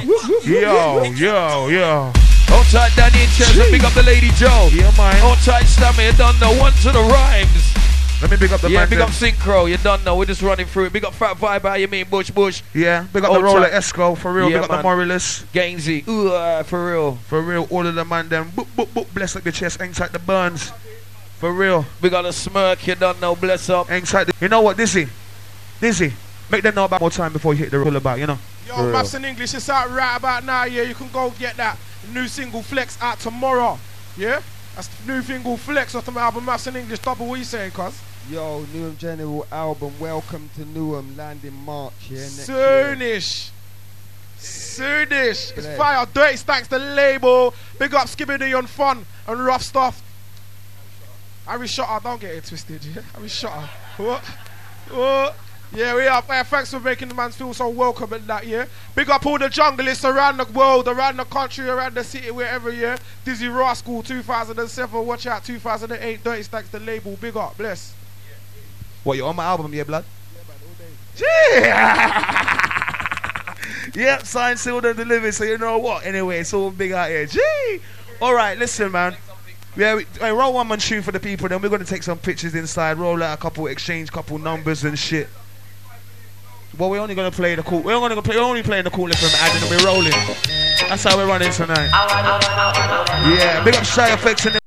yo. Hold tight, Danny in chairs and big up the Lady Joe. Yeah, man. Hold tight, Stammy, you don't know. One to the rhymes. Let me big up the man. Big up Synchro, you don't know. We're just running through it. Big up Fat Vibe, how you mean, Bush. Yeah, big up the Roller Esco, for real. Yeah, big up the Morales. Gainsy, for real. For real, all of the man them. Boop, bless up your chest, inside the buns. For real. We got a smirk, you don't know, bless up. Inside. You know what, Dizzy? Make them know about more time before you hit the roll about, you know. Yo, Maths and English, it's out right about now, yeah. You can go get that new single Flex out tomorrow, yeah? That's the new single Flex off the album Maths and English. Double, what you saying, cuz? Yo, Newham General album, Welcome to Newham, landing March, yeah, next year. Soonish. It's fire. Dirty Stacks, the label. Big up Skibbity on Fun and Rough Stuff. Harry Shutter, don't get it twisted, yeah? Harry Shutter. What? Yeah, we are. Thanks for making the man feel so welcome and that, yeah? Big up all the junglists around the world, around the country, around the city, wherever, yeah? Dizzy Rascal 2007, watch out, 2008, Dirty Stacks, the label. Big up, bless. What, you on my album, yeah, blood? Yeah, man, all day. Yep, signed, sealed and delivered, so you know what? Anyway, it's all big out here. Gee! Alright, listen, man. Yeah, roll one man tune for the people, then we're going to take some pictures inside, roll out a couple, exchange couple numbers and shit. Well, we're only going to play the cool. We're only playing the coolest from Adam and we're rolling. That's how we're running tonight. Yeah, big up Shy Effects and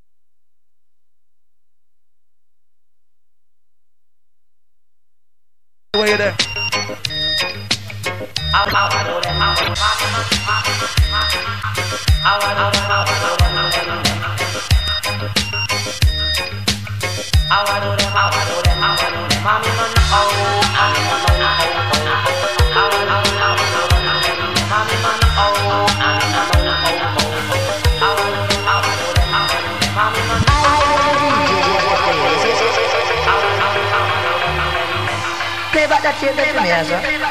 where you there? Play back that tape for me, sir.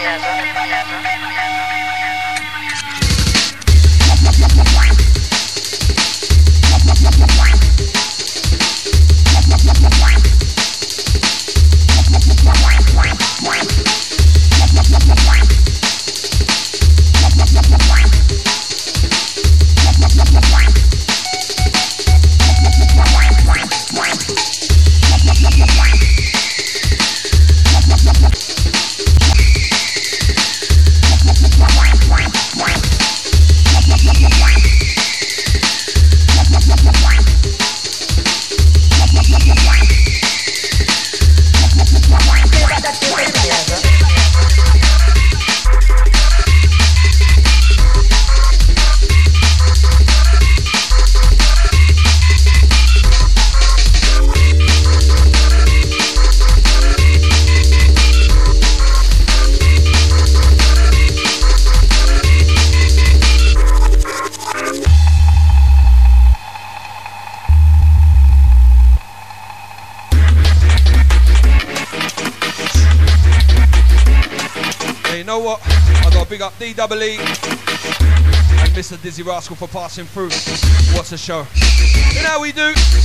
Big up DEE and Mr. Dizzy Rascal for passing through. What a show. You know how we do.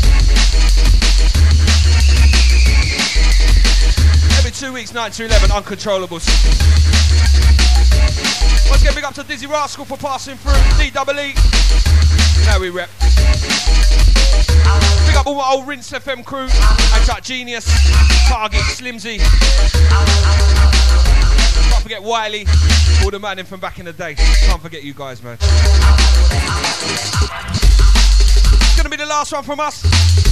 Every 2 weeks, 9 to 11, Uncontrollables. Let's get big up to Dizzy Rascal for passing through. DEE. You know how we rep. Big up all my old Rinse FM crew. Anti Genius, Target, Slimzy. Can't forget Wiley, all the man in from back in the day. Can't forget you guys, man. It's gonna be the last one from us.